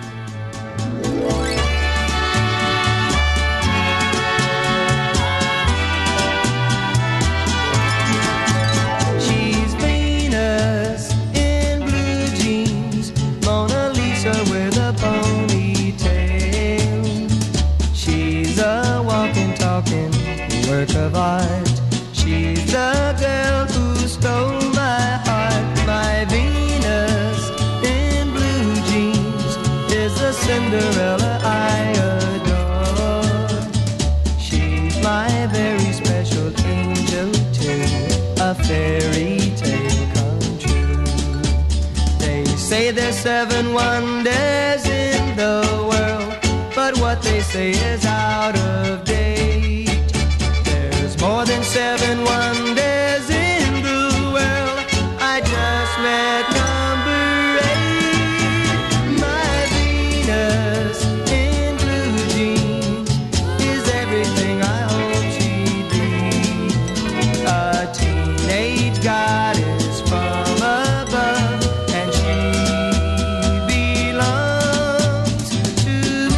E: She's Venus in blue jeans, Mona Lisa with a ponytail. She's a walking, talking work of art. She's the girl who stole my heart. My Venus in blue jeans is the Cinderella I adore. She's my very special angel too, a fairy tale come true. They say there's seven wonders in the world, but what they say is out of date. There's more than seven wonders in the world. I just met number eight. My Venus in blue jeans is everything I hope she'd be. A teenage goddess from above, and she belongs to me.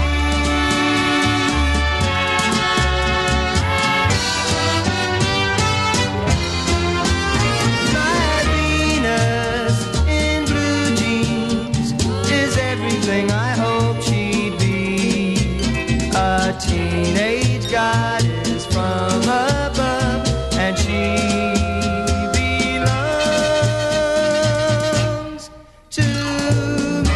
E: My Venus in blue jeans is everything I hope she'd be. A teenage goddess from above, and she belongs to me.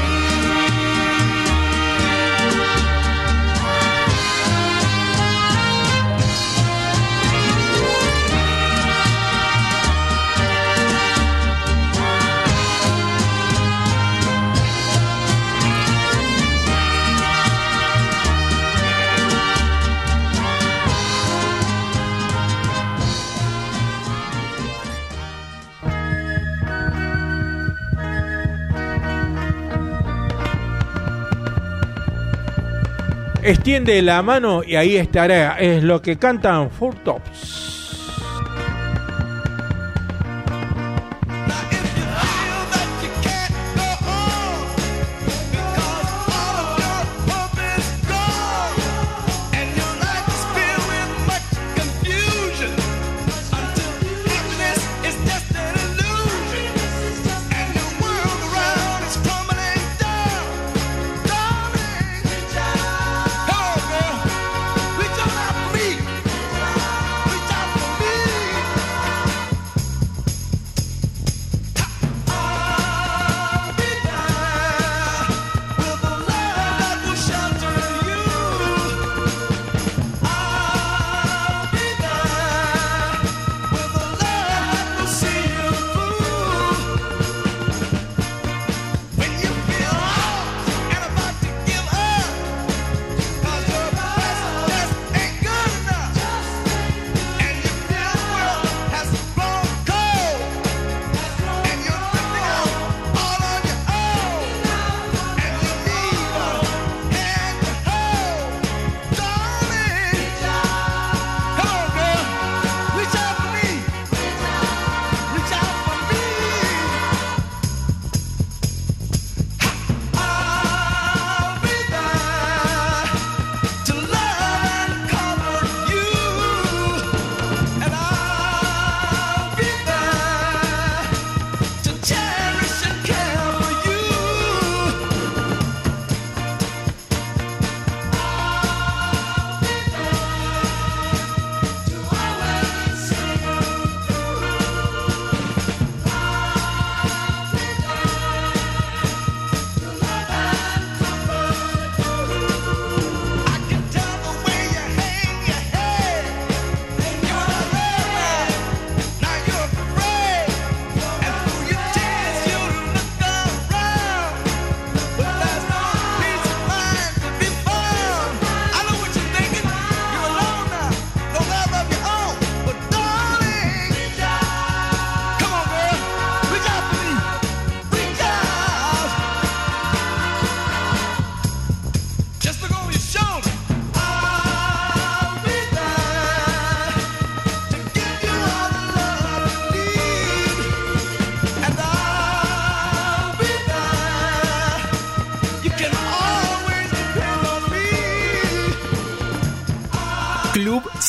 B: Extiende la mano y ahí estará. Es lo que cantan Four Tops.
C: Reach out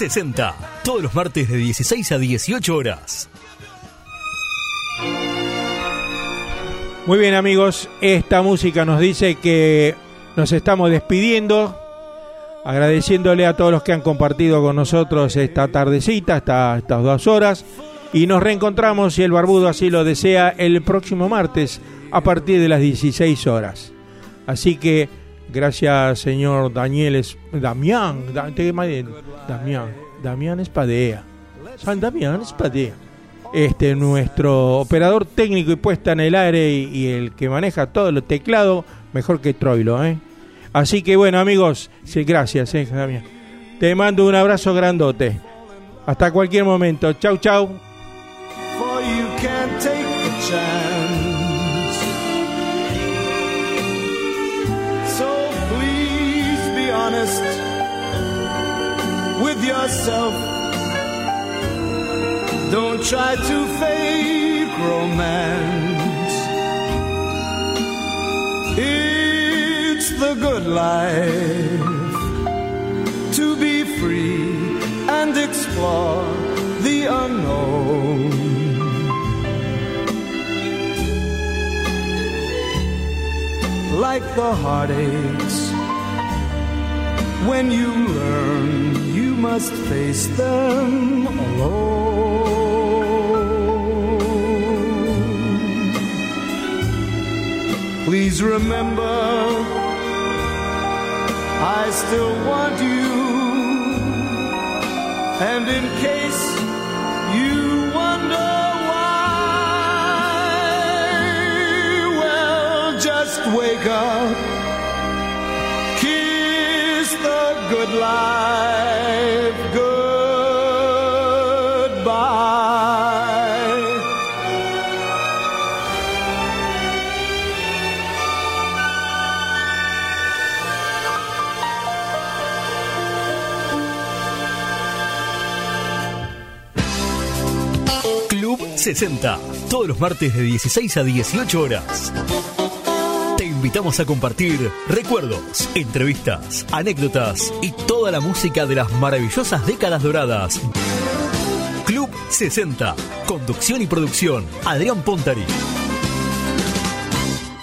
A: sesenta, todos los martes de dieciséis a dieciocho horas.
B: Muy bien, amigos, esta música nos dice que nos estamos despidiendo, agradeciéndole a todos los que han compartido con nosotros esta tardecita, esta, estas dos horas, y nos reencontramos, si el barbudo así lo desea, el próximo martes a partir de las dieciséis horas. Así que gracias, señor Daniel Es- Damián, da- te- Damián, Damián Espadea, San Damián Espadea, este nuestro operador técnico y puesta en el aire y, y el que maneja todo el teclado mejor que Troilo, ¿eh? Así que bueno, amigos, sí, gracias, eh, Damián. Te mando un abrazo grandote. Hasta cualquier momento. Chau, chau.
S: For you can't take the chance. So please be honest with yourself. Don't try to fake romance. It's the good life to be free and explore the unknown. Like the heartaches, when you learn, you must face them alone. Please remember, I still want you, and in case you wonder why, well, just wake up, kiss the good life goodbye.
A: Club sesenta, todos los martes de dieciséis a dieciocho horas. Te invitamos a compartir recuerdos, entrevistas, anécdotas y toda la música de las maravillosas décadas doradas. Club sesenta, conducción y producción, Adrián Pontari.